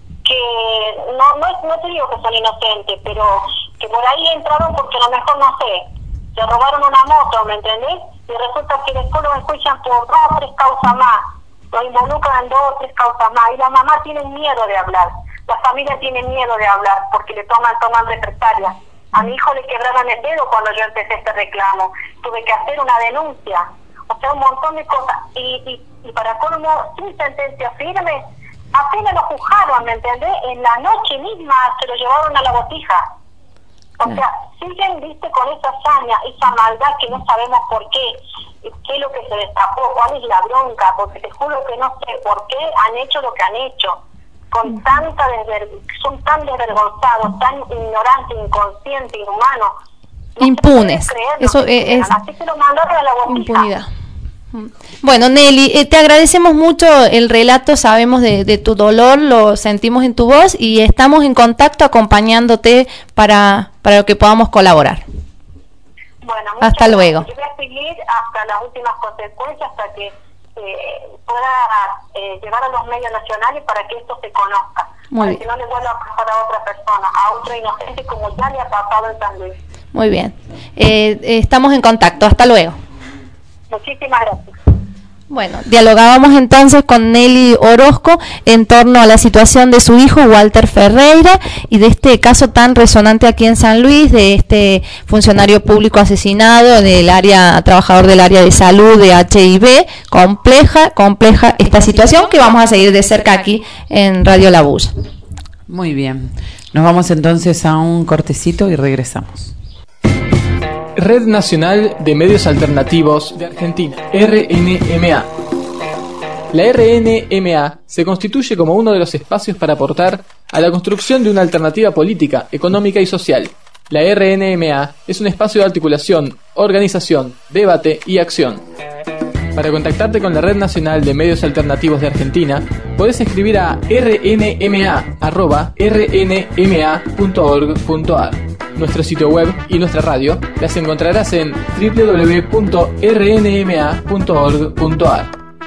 que no, no, no te digo que son inocentes, pero que por ahí entraron porque a lo mejor, no sé, se robaron una moto, ¿me entendés? Y resulta que después lo enjuician por dos o tres causas más, lo involucran en dos o tres causas más y la mamá tiene miedo de hablar, la familia tiene miedo de hablar porque le toman, toman represalias. A mi hijo le quebraron el dedo cuando yo empecé este reclamo. Tuve que hacer una denuncia. O sea, un montón de cosas. Y, y, y para colmo, sin sentencia firme, apenas lo juzgaron, ¿me entendés? En la noche misma se lo llevaron a la botija. O sea, siguen, viste, con esa hazaña, esa maldad que no sabemos por qué. ¿Qué es lo que se destapó? ¿Cuál es la bronca? Porque te juro que no sé por qué han hecho lo que han hecho. Con tanta desver son tan desvergonzados, tan ignorantes, inconscientes, inhumanos. No impunes. Eso es, es así que lo mandaron a la botija. Impunidad. Bueno, Nelly, eh, te agradecemos mucho el relato, sabemos de, de tu dolor, lo sentimos en tu voz y estamos en contacto acompañándote para, para lo que podamos colaborar. Bueno, hasta luego. Yo voy a seguir hasta las últimas consecuencias, hasta que Eh, pueda eh, llevar a los medios nacionales para que esto se conozca, Muy para bien. que no le vuelva a pasar a otra persona, a otro inocente como ya le ha pasado en San Luis. Muy bien, eh, estamos en contacto, hasta luego. Muchísimas gracias. Bueno, dialogábamos entonces con Nelly Orozco en torno a la situación de su hijo Walter Ferreira y de este caso tan resonante aquí en San Luis, de este funcionario público asesinado del área, trabajador del área de salud de H I V. Compleja, compleja esta situación que vamos a seguir de cerca aquí en Radio La Bulla. Muy bien, nos vamos entonces a un cortecito y regresamos. Red Nacional de Medios Alternativos de Argentina, R N M A. La R N M A se constituye como uno de los espacios para aportar a la construcción de una alternativa política, económica y social. La R N M A es un espacio de articulación, organización, debate y acción. Para contactarte con la Red Nacional de Medios Alternativos de Argentina, podés escribir a r n m a arroba r n m a punto org punto a r. Nuestro sitio web y nuestra radio las encontrarás en w w w punto r n m a punto org punto a r.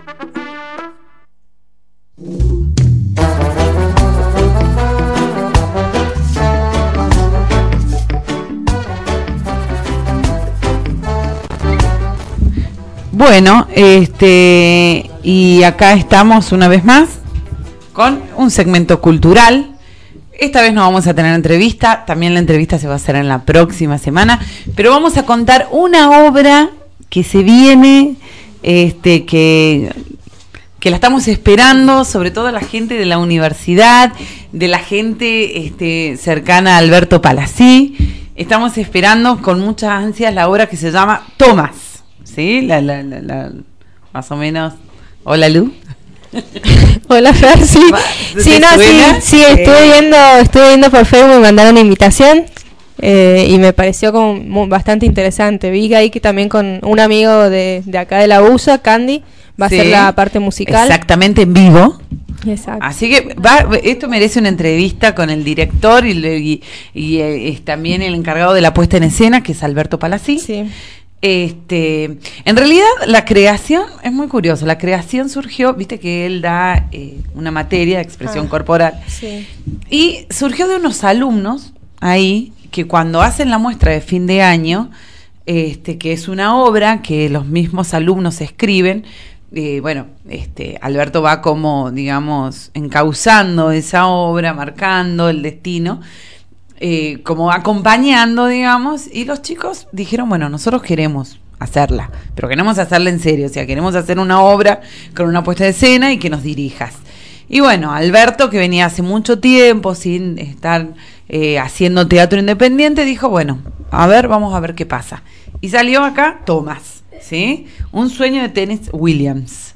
Bueno, este y acá estamos una vez más con un segmento cultural Esta vez no vamos a tener entrevista, también la entrevista se va a hacer en la próxima semana, pero vamos a contar una obra que se viene, este, que, que la estamos esperando, sobre todo la gente de la universidad, de la gente este, cercana a Alberto Palací. Estamos esperando con muchas ansias la obra que se llama Tomás, ¿sí? La, la, la, la, más o menos. Hola, Lu. Hola, Fer, sí. Sí, no, sí, sí, estuve viendo, estuve viendo por Facebook, me mandaron una invitación eh, y me pareció como muy, bastante interesante. Vi ahí que también con un amigo de, de acá de la U S A, Candy, va sí, a ser la parte musical. Exactamente, en vivo. Exacto. Así que va, esto merece una entrevista con el director y, y, y es también el encargado de la puesta en escena, que es Alberto Palací. Sí. Este, en realidad la creación es muy curioso. La creación surgió, viste que él da eh, una materia de expresión ah, corporal, sí. Y surgió de unos alumnos ahí que cuando hacen la muestra de fin de año, este, que es una obra que los mismos alumnos escriben. Eh, bueno, este, Alberto va como, digamos, encauzando esa obra, marcando el destino. Eh, como acompañando, digamos, y los chicos dijeron, bueno, nosotros queremos hacerla, pero queremos hacerla en serio, o sea, queremos hacer una obra con una puesta de escena y que nos dirijas. Y bueno, Alberto, que venía hace mucho tiempo sin estar eh, haciendo teatro independiente, dijo, bueno, a ver, vamos a ver qué pasa. Y salió acá Tomás, ¿sí? Un sueño de Tennessee Williams.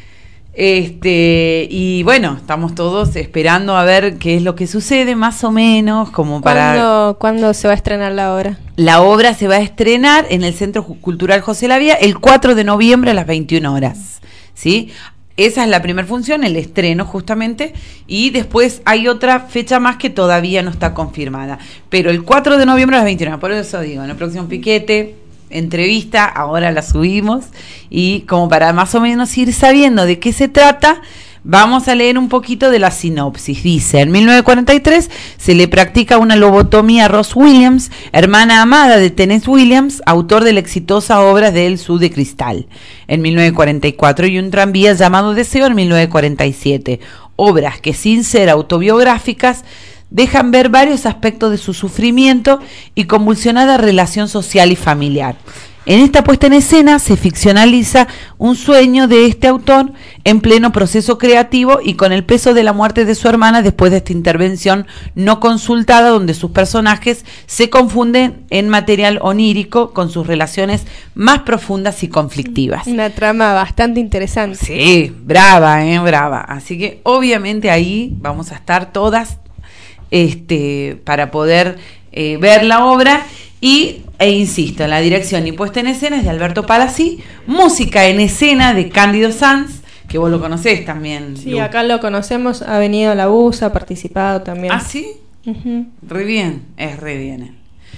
Este, y bueno, estamos todos esperando a ver qué es lo que sucede, más o menos, como para... ¿Cuándo, ¿cuándo se va a estrenar la obra? La obra se va a estrenar en el Centro Cultural José Lavía el cuatro de noviembre a las veintiuna horas, ¿sí? Esa es la primera función, el estreno justamente, y después hay otra fecha más que todavía no está confirmada, pero el cuatro de noviembre a las veintiuna, por eso digo, en el próximo piquete... entrevista, ahora la subimos, y como para más o menos ir sabiendo de qué se trata, vamos a leer un poquito de la sinopsis. Dice, en mil novecientos cuarenta y tres se le practica una lobotomía a Rose Williams, hermana amada de Tennessee Williams, autor de la exitosa obra de El Sud de Cristal, en mil novecientos cuarenta y cuatro, y un tranvía llamado Deseo en mil novecientos cuarenta y siete, obras que sin ser autobiográficas dejan ver varios aspectos de su sufrimiento y convulsionada relación social y familiar. En esta puesta en escena se ficcionaliza un sueño de este autor en pleno proceso creativo y con el peso de la muerte de su hermana después de esta intervención no consultada, donde sus personajes se confunden en material onírico con sus relaciones más profundas y conflictivas. Una trama bastante interesante. Sí, brava, eh, brava. Así que obviamente ahí vamos a estar todas Este, para poder eh, ver la obra y, e insisto, la dirección y puesta en escena es de Alberto Palací, música en escena de Cándido Sanz, que vos lo conocés también. Sí, Lu. Acá lo conocemos, ha venido a la U S A, ha participado también. ¿Ah, sí? Uh-huh. Re bien, es re bien.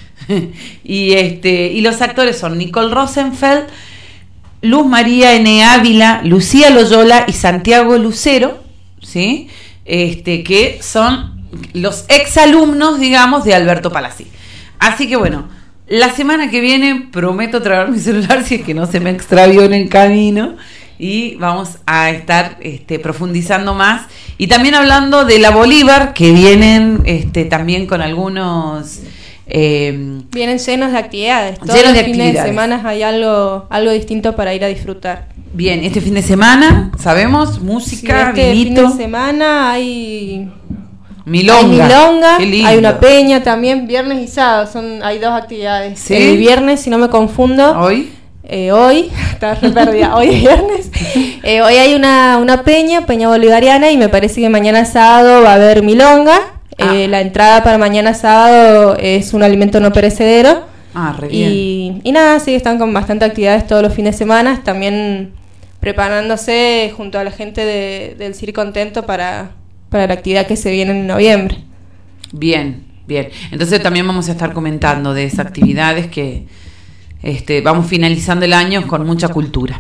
y, este, y los actores son Nicole Rosenfeld, Luz María N. Ávila, Lucía Loyola y Santiago Lucero, ¿sí? Este, que son los exalumnos, digamos, de Alberto Palací. Así que bueno, la semana que viene prometo traer mi celular si es que no se me extravió en el camino, y vamos a estar este, profundizando más y también hablando de la Bolívar, que vienen este, también con algunos eh, vienen llenos de actividades. Todos llenos los de fines actividades. de semana hay algo, algo distinto para ir a disfrutar. Bien, este fin de semana, sabemos, música, sí, este vinito. fin de semana hay Milonga, hay, milonga, qué lindo. Hay una peña también, viernes y sábado, son, hay dos actividades. ¿Sí? El viernes, si no me confundo. ¿Hoy? Eh, hoy, estaba re perdida, hoy es viernes. Eh, hoy hay una, una peña, peña bolivariana, y me parece que mañana sábado va a haber milonga. Ah. Eh, la entrada para mañana sábado es un alimento no perecedero. Ah, re bien. Y, y nada, sí, están con bastante actividades todos los fines de semana, también preparándose junto a la gente de, del Cir Contento para... para la actividad que se viene en noviembre. Bien, bien. Entonces también vamos a estar comentando de esas actividades que este, vamos finalizando el año con mucha cultura.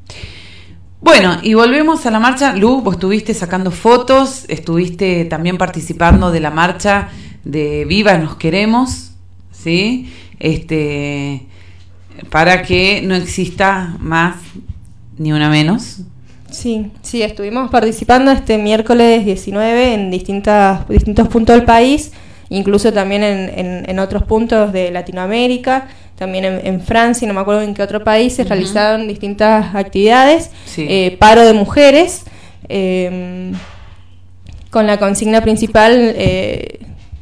Bueno, y volvemos a la marcha. Lu, vos estuviste sacando fotos, estuviste también participando de la marcha de Viva Nos Queremos, ¿sí? Este, para que no exista más ni una menos. Sí, sí, estuvimos participando este miércoles diecinueve en distintas, distintos puntos del país, incluso también en, en, en otros puntos de Latinoamérica, también en, en Francia, no me acuerdo en qué otro país, se uh-huh. realizaron distintas actividades, sí. eh, paro de mujeres, eh, con la consigna principal... Eh,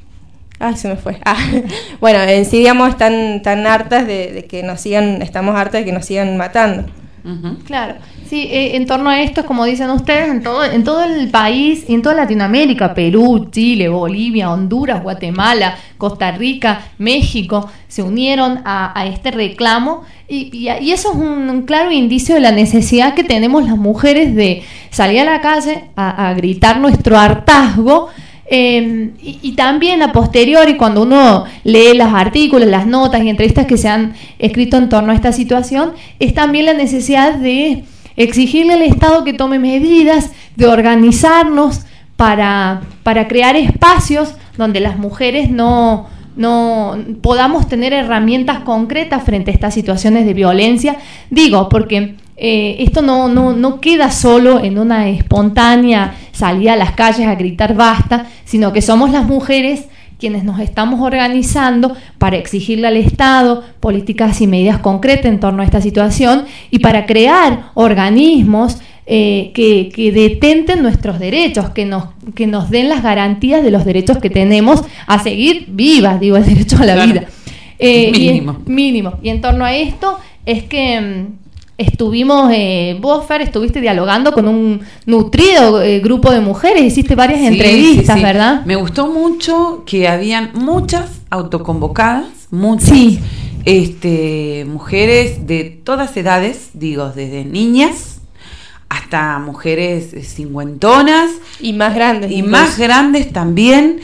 Ah, se me fue. Ah, bueno, en sí, digamos, están tan hartas de, de que nos sigan, estamos hartas de que nos sigan matando. Uh-huh. Claro, sí, eh, en torno a esto, como dicen ustedes, en todo, en todo el país, en toda Latinoamérica, Perú, Chile, Bolivia, Honduras, Guatemala, Costa Rica, México, se unieron a, a este reclamo y, y, y eso es un, un claro indicio de la necesidad que tenemos las mujeres de salir a la calle a, a gritar nuestro hartazgo. Eh, y, y también a posteriori, cuando uno lee los artículos, las notas y entrevistas que se han escrito en torno a esta situación, es también la necesidad de exigirle al Estado que tome medidas, de organizarnos para, para crear espacios donde las mujeres no, no podamos tener herramientas concretas frente a estas situaciones de violencia. Digo, porque Eh, esto no, no, no queda solo en una espontánea salida a las calles a gritar basta, sino que somos las mujeres quienes nos estamos organizando para exigirle al Estado políticas y medidas concretas en torno a esta situación y para crear organismos eh, que, que detenten nuestros derechos, que nos, que nos den las garantías de los derechos que tenemos a seguir vivas, digo, el derecho a la claro. vida. Eh, mínimo. Y, mínimo. Y en torno a esto es que... Estuvimos, eh, vos, Fer, estuviste dialogando con un nutrido eh, grupo de mujeres, hiciste varias sí, entrevistas, sí, sí. ¿verdad? Me gustó mucho que habían muchas autoconvocadas, muchas sí. este, mujeres de todas edades, digo, desde niñas hasta mujeres cincuentonas y más grandes y más grandes también.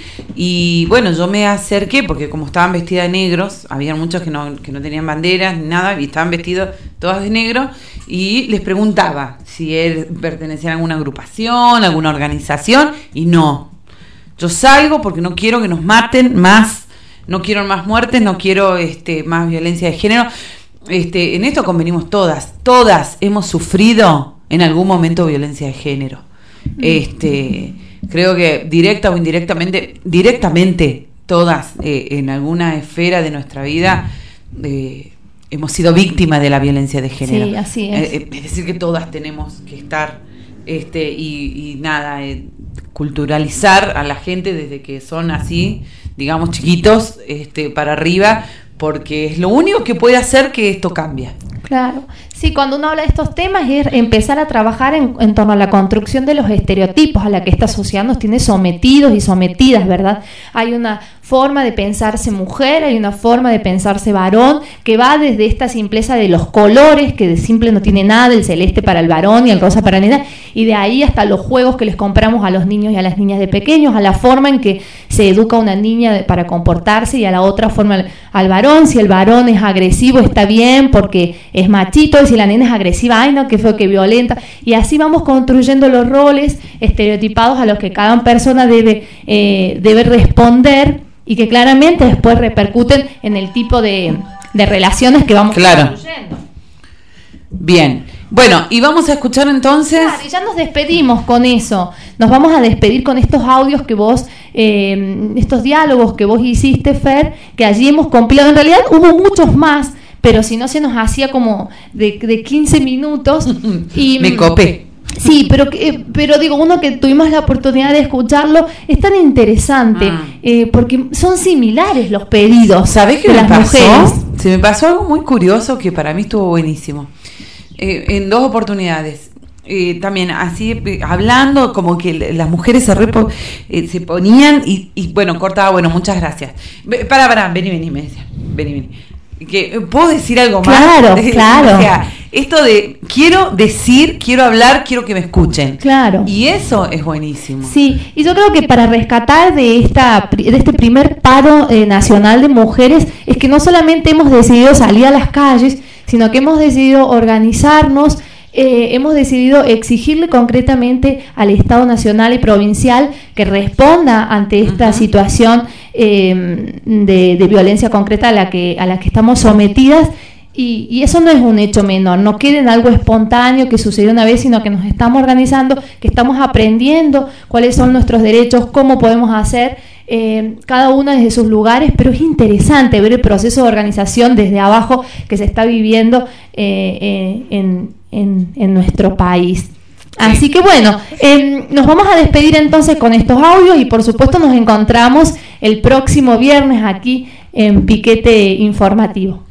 Y bueno, yo me acerqué porque como estaban vestidas de negros, había muchos que no, que no tenían banderas ni nada y estaban vestidos todas de negro, y les preguntaba si él pertenecía a alguna agrupación, alguna organización, y no, yo salgo porque no quiero que nos maten más, no quiero más muertes, no quiero este más violencia de género. Este, en esto convenimos todas, todas hemos sufrido en algún momento violencia de género. Este, creo que directa o indirectamente, directamente todas eh, en alguna esfera de nuestra vida eh, hemos sido víctimas de la violencia de género. Sí, así es. Eh, es decir, que todas tenemos que estar este y, y nada, eh, culturalizar a la gente desde que son así, digamos, chiquitos, este, para arriba, porque es lo único que puede hacer que esto cambie. Claro, sí, cuando uno habla de estos temas es empezar a trabajar en, en torno a la construcción de los estereotipos a la que esta sociedad nos tiene sometidos y sometidas, ¿verdad? Hay una forma de pensarse mujer, hay una forma de pensarse varón, que va desde esta simpleza de los colores, que de simple no tiene nada, el celeste para el varón y el rosa para la nena, y de ahí hasta los juegos que les compramos a los niños y a las niñas de pequeños, a la forma en que se educa a una niña de, para comportarse, y a la otra forma al, al varón. Si el varón es agresivo está bien porque es machito, y si la nena es agresiva, ay no, qué feo, qué violenta, y así vamos construyendo los roles estereotipados a los que cada persona debe, eh, debe responder, y que claramente después repercuten en el tipo de, de relaciones que vamos claro. construyendo. Bien, bueno, y vamos a escuchar entonces... Claro, y ya nos despedimos con eso, nos vamos a despedir con estos audios que vos, eh, estos diálogos que vos hiciste, Fer, que allí hemos compilado. En realidad hubo muchos más, pero si no se nos hacía como de, de quince minutos. Y me copé. Sí, pero eh, pero digo, uno que tuvimos la oportunidad de escucharlo es tan interesante, ah. eh, porque son similares los pedidos. ¿Sabés qué de me las pasó? mujeres. Se me pasó algo muy curioso que para mí estuvo buenísimo. Eh, en dos oportunidades. Eh, también así, eh, hablando, como que las mujeres se, repo, eh, se ponían y, y bueno, cortaba, bueno, muchas gracias. Pará, pará, vení, vení, me decía, vení, vení. Que, ¿puedo decir algo más? Claro, claro. O sea, esto de quiero decir, quiero hablar, quiero que me escuchen. Claro. Y eso es buenísimo. Sí, y yo creo que para rescatar de esta de este primer paro eh, nacional de mujeres es que no solamente hemos decidido salir a las calles, sino que hemos decidido organizarnos. Eh, hemos decidido exigirle concretamente al Estado nacional y provincial que responda ante esta uh-huh. situación eh, de, de violencia concreta a la que a la que estamos sometidas, Y, y eso no es un hecho menor, no quede en algo espontáneo que sucedió una vez, sino que nos estamos organizando, que estamos aprendiendo cuáles son nuestros derechos, cómo podemos hacer, eh, cada uno desde sus lugares, pero es interesante ver el proceso de organización desde abajo que se está viviendo eh, eh, en, en, en nuestro país. Así que bueno, eh, nos vamos a despedir entonces con estos audios y por supuesto nos encontramos el próximo viernes aquí en Piquete Informativo.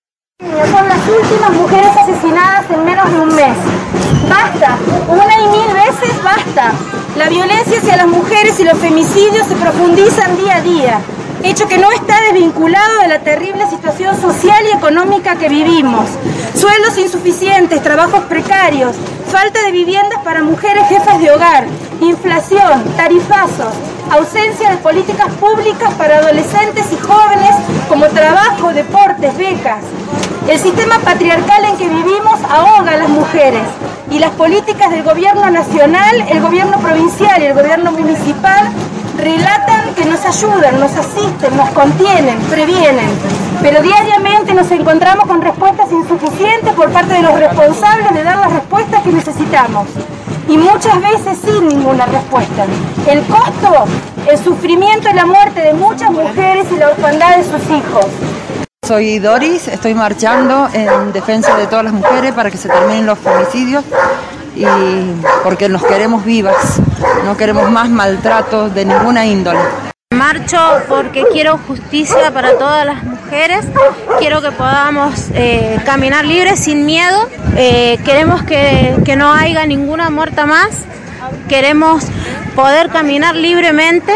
Son las últimas mujeres asesinadas en menos de un mes. Basta, una y mil veces basta. La violencia hacia las mujeres y los femicidios se profundizan día a día, hecho que no está desvinculado de la terrible situación social y económica que vivimos. Sueldos insuficientes, trabajos precarios, falta de viviendas para mujeres jefas de hogar, inflación, tarifazos, ausencia de políticas públicas para adolescentes y jóvenes como trabajo, deportes, becas. El sistema patriarcal en que vivimos ahoga a las mujeres y las políticas del gobierno nacional, el gobierno provincial y el gobierno municipal relatan que nos ayudan, nos asisten, nos contienen, previenen, pero diariamente nos encontramos con respuestas insuficientes por parte de los responsables de dar las respuestas que necesitamos y muchas veces sin ninguna respuesta. El costo, el sufrimiento y la muerte de muchas mujeres y la orfandad de sus hijos. Soy Doris, estoy marchando en defensa de todas las mujeres para que se terminen los femicidios y porque nos queremos vivas, no queremos más maltratos de ninguna índole. Marcho porque quiero justicia para todas las mujeres, quiero que podamos eh, caminar libres sin miedo, eh, queremos que, que no haya ninguna muerta más, queremos poder caminar libremente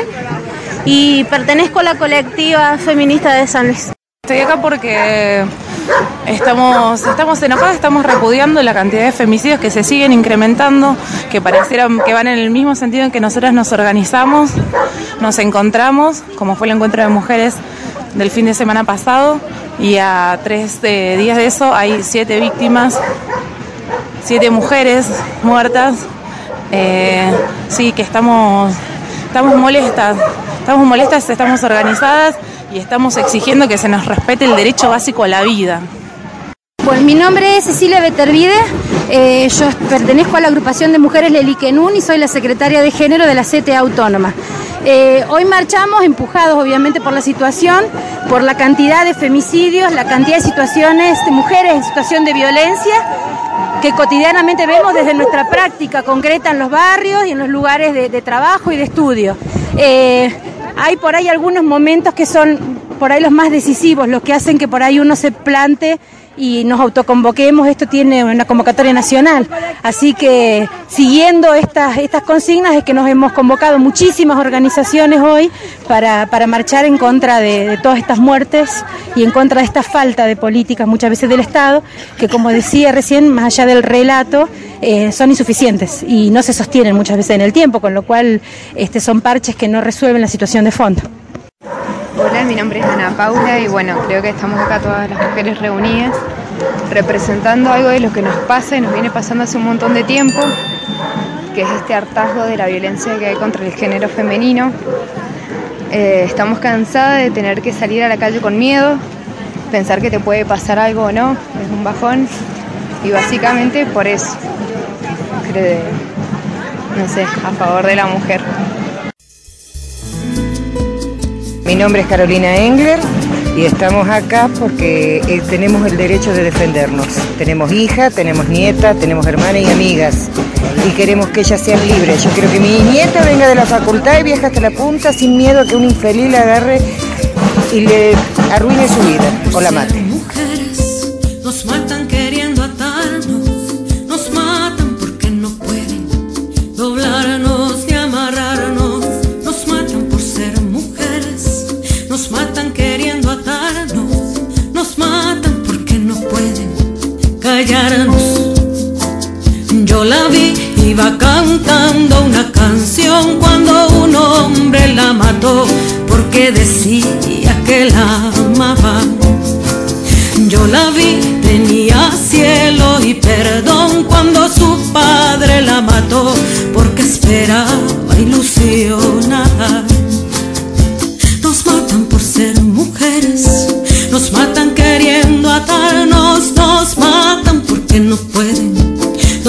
y pertenezco a la colectiva feminista de San Luis. Estoy acá porque estamos, estamos enojadas, estamos repudiando la cantidad de femicidios que se siguen incrementando, que parecieran que van en el mismo sentido en que nosotras nos organizamos, nos encontramos, como fue el encuentro de mujeres del fin de semana pasado, y a tres eh, días de eso hay siete víctimas, siete mujeres muertas. Eh, sí, que estamos, estamos molestas, estamos molestas, estamos organizadas. Y estamos exigiendo que se nos respete el derecho básico a la vida. Pues mi nombre es Cecilia Betervide, eh, yo pertenezco a la agrupación de mujeres Leliquenún y soy la secretaria de género de la C T A Autónoma. Eh, hoy marchamos empujados obviamente por la situación, por la cantidad de femicidios, la cantidad de situaciones de mujeres en situación de violencia que cotidianamente vemos desde nuestra práctica concreta en los barrios y en los lugares de, de trabajo y de estudio. Eh, Hay por ahí algunos momentos que son por ahí los más decisivos, los que hacen que por ahí uno se plante y nos autoconvoquemos. Esto tiene una convocatoria nacional, así que siguiendo estas, estas consignas es que nos hemos convocado muchísimas organizaciones hoy para, para marchar en contra de, de todas estas muertes y en contra de esta falta de políticas muchas veces del Estado, que como decía recién, más allá del relato, eh, son insuficientes y no se sostienen muchas veces en el tiempo, con lo cual este, son parches que no resuelven la situación de fondo. Hola, mi nombre es Ana Paula y bueno, creo que estamos acá todas las mujeres reunidas representando algo de lo que nos pasa y nos viene pasando hace un montón de tiempo, que es este hartazgo de la violencia que hay contra el género femenino. Eh, estamos cansadas de tener que salir a la calle con miedo, pensar que te puede pasar algo o no, es un bajón y básicamente por eso, creo, no sé, a favor de la mujer. Mi nombre es Carolina Engler y estamos acá porque eh, tenemos el derecho de defendernos. Tenemos hija, tenemos nieta, tenemos hermanas y amigas y queremos que ellas sean libres. Yo quiero que mi nieta venga de la facultad y viaje hasta la punta sin miedo a que un infeliz la agarre y le arruine su vida o la mate. Mujeres nos matan queriendo atarnos, nos matan porque no pueden doblarnos ni amarrarnos, nos matan por ser mujeres, nos matan queriendo atarnos, nos matan porque no pueden callarnos. Yo la vi, iba cantando una canción cuando un hombre la mató porque decía que la amaba. Yo la vi, tenía cielo y perdón cuando su padre la mató porque esperaba ilusionar. Nos matan por ser mujeres, nos matan queriendo atarnos,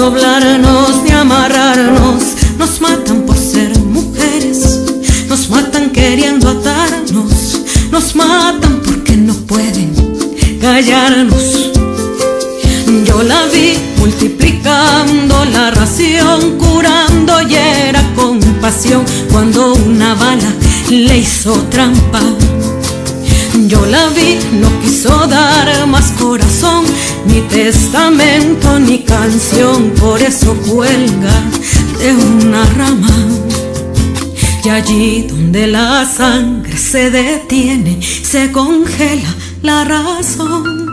doblarnos ni amarrarnos. Nos matan por ser mujeres, nos matan queriendo atarnos, nos matan porque no pueden callarnos. Yo la vi multiplicando la ración, curando y era compasión cuando una bala le hizo trampa. Yo la vi, no quiso dar más corazón, ni testamento ni canción, por eso cuelga de una rama. Y allí donde la sangre se detiene, se congela la razón.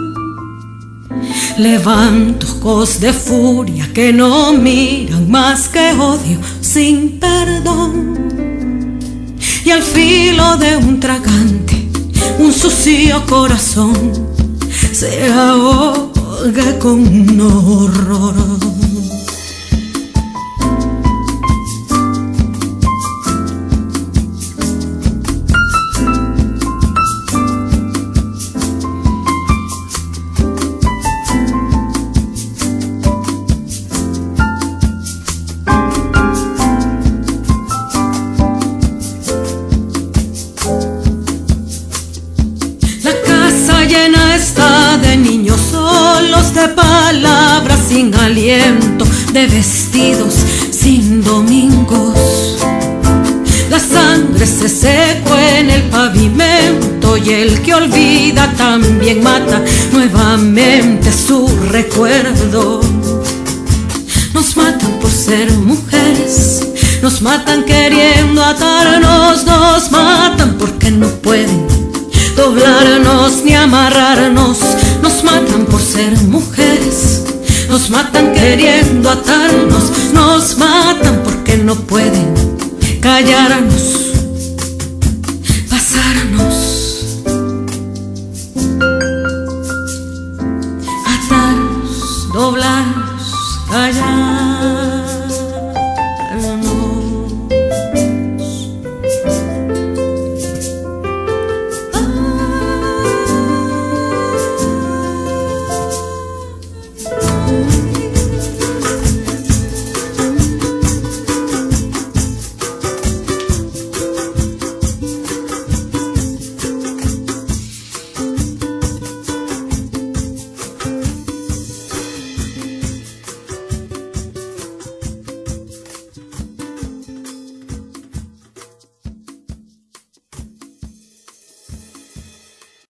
Levanto ojos de furia que no miran más que odio sin perdón. Y al filo de un tragante, un sucio corazón se ahoga con un horror. De palabras sin aliento, de vestidos sin domingos. La sangre se secó en el pavimento y el que olvida también mata nuevamente su recuerdo. Nos matan por ser mujeres, nos matan queriendo atarnos, nos matan porque no pueden doblarnos ni amarrarnos. Nos matan por ser mujeres, nos matan queriendo atarnos, nos matan porque no pueden callarnos, pasarnos, atarnos, doblarnos, callar.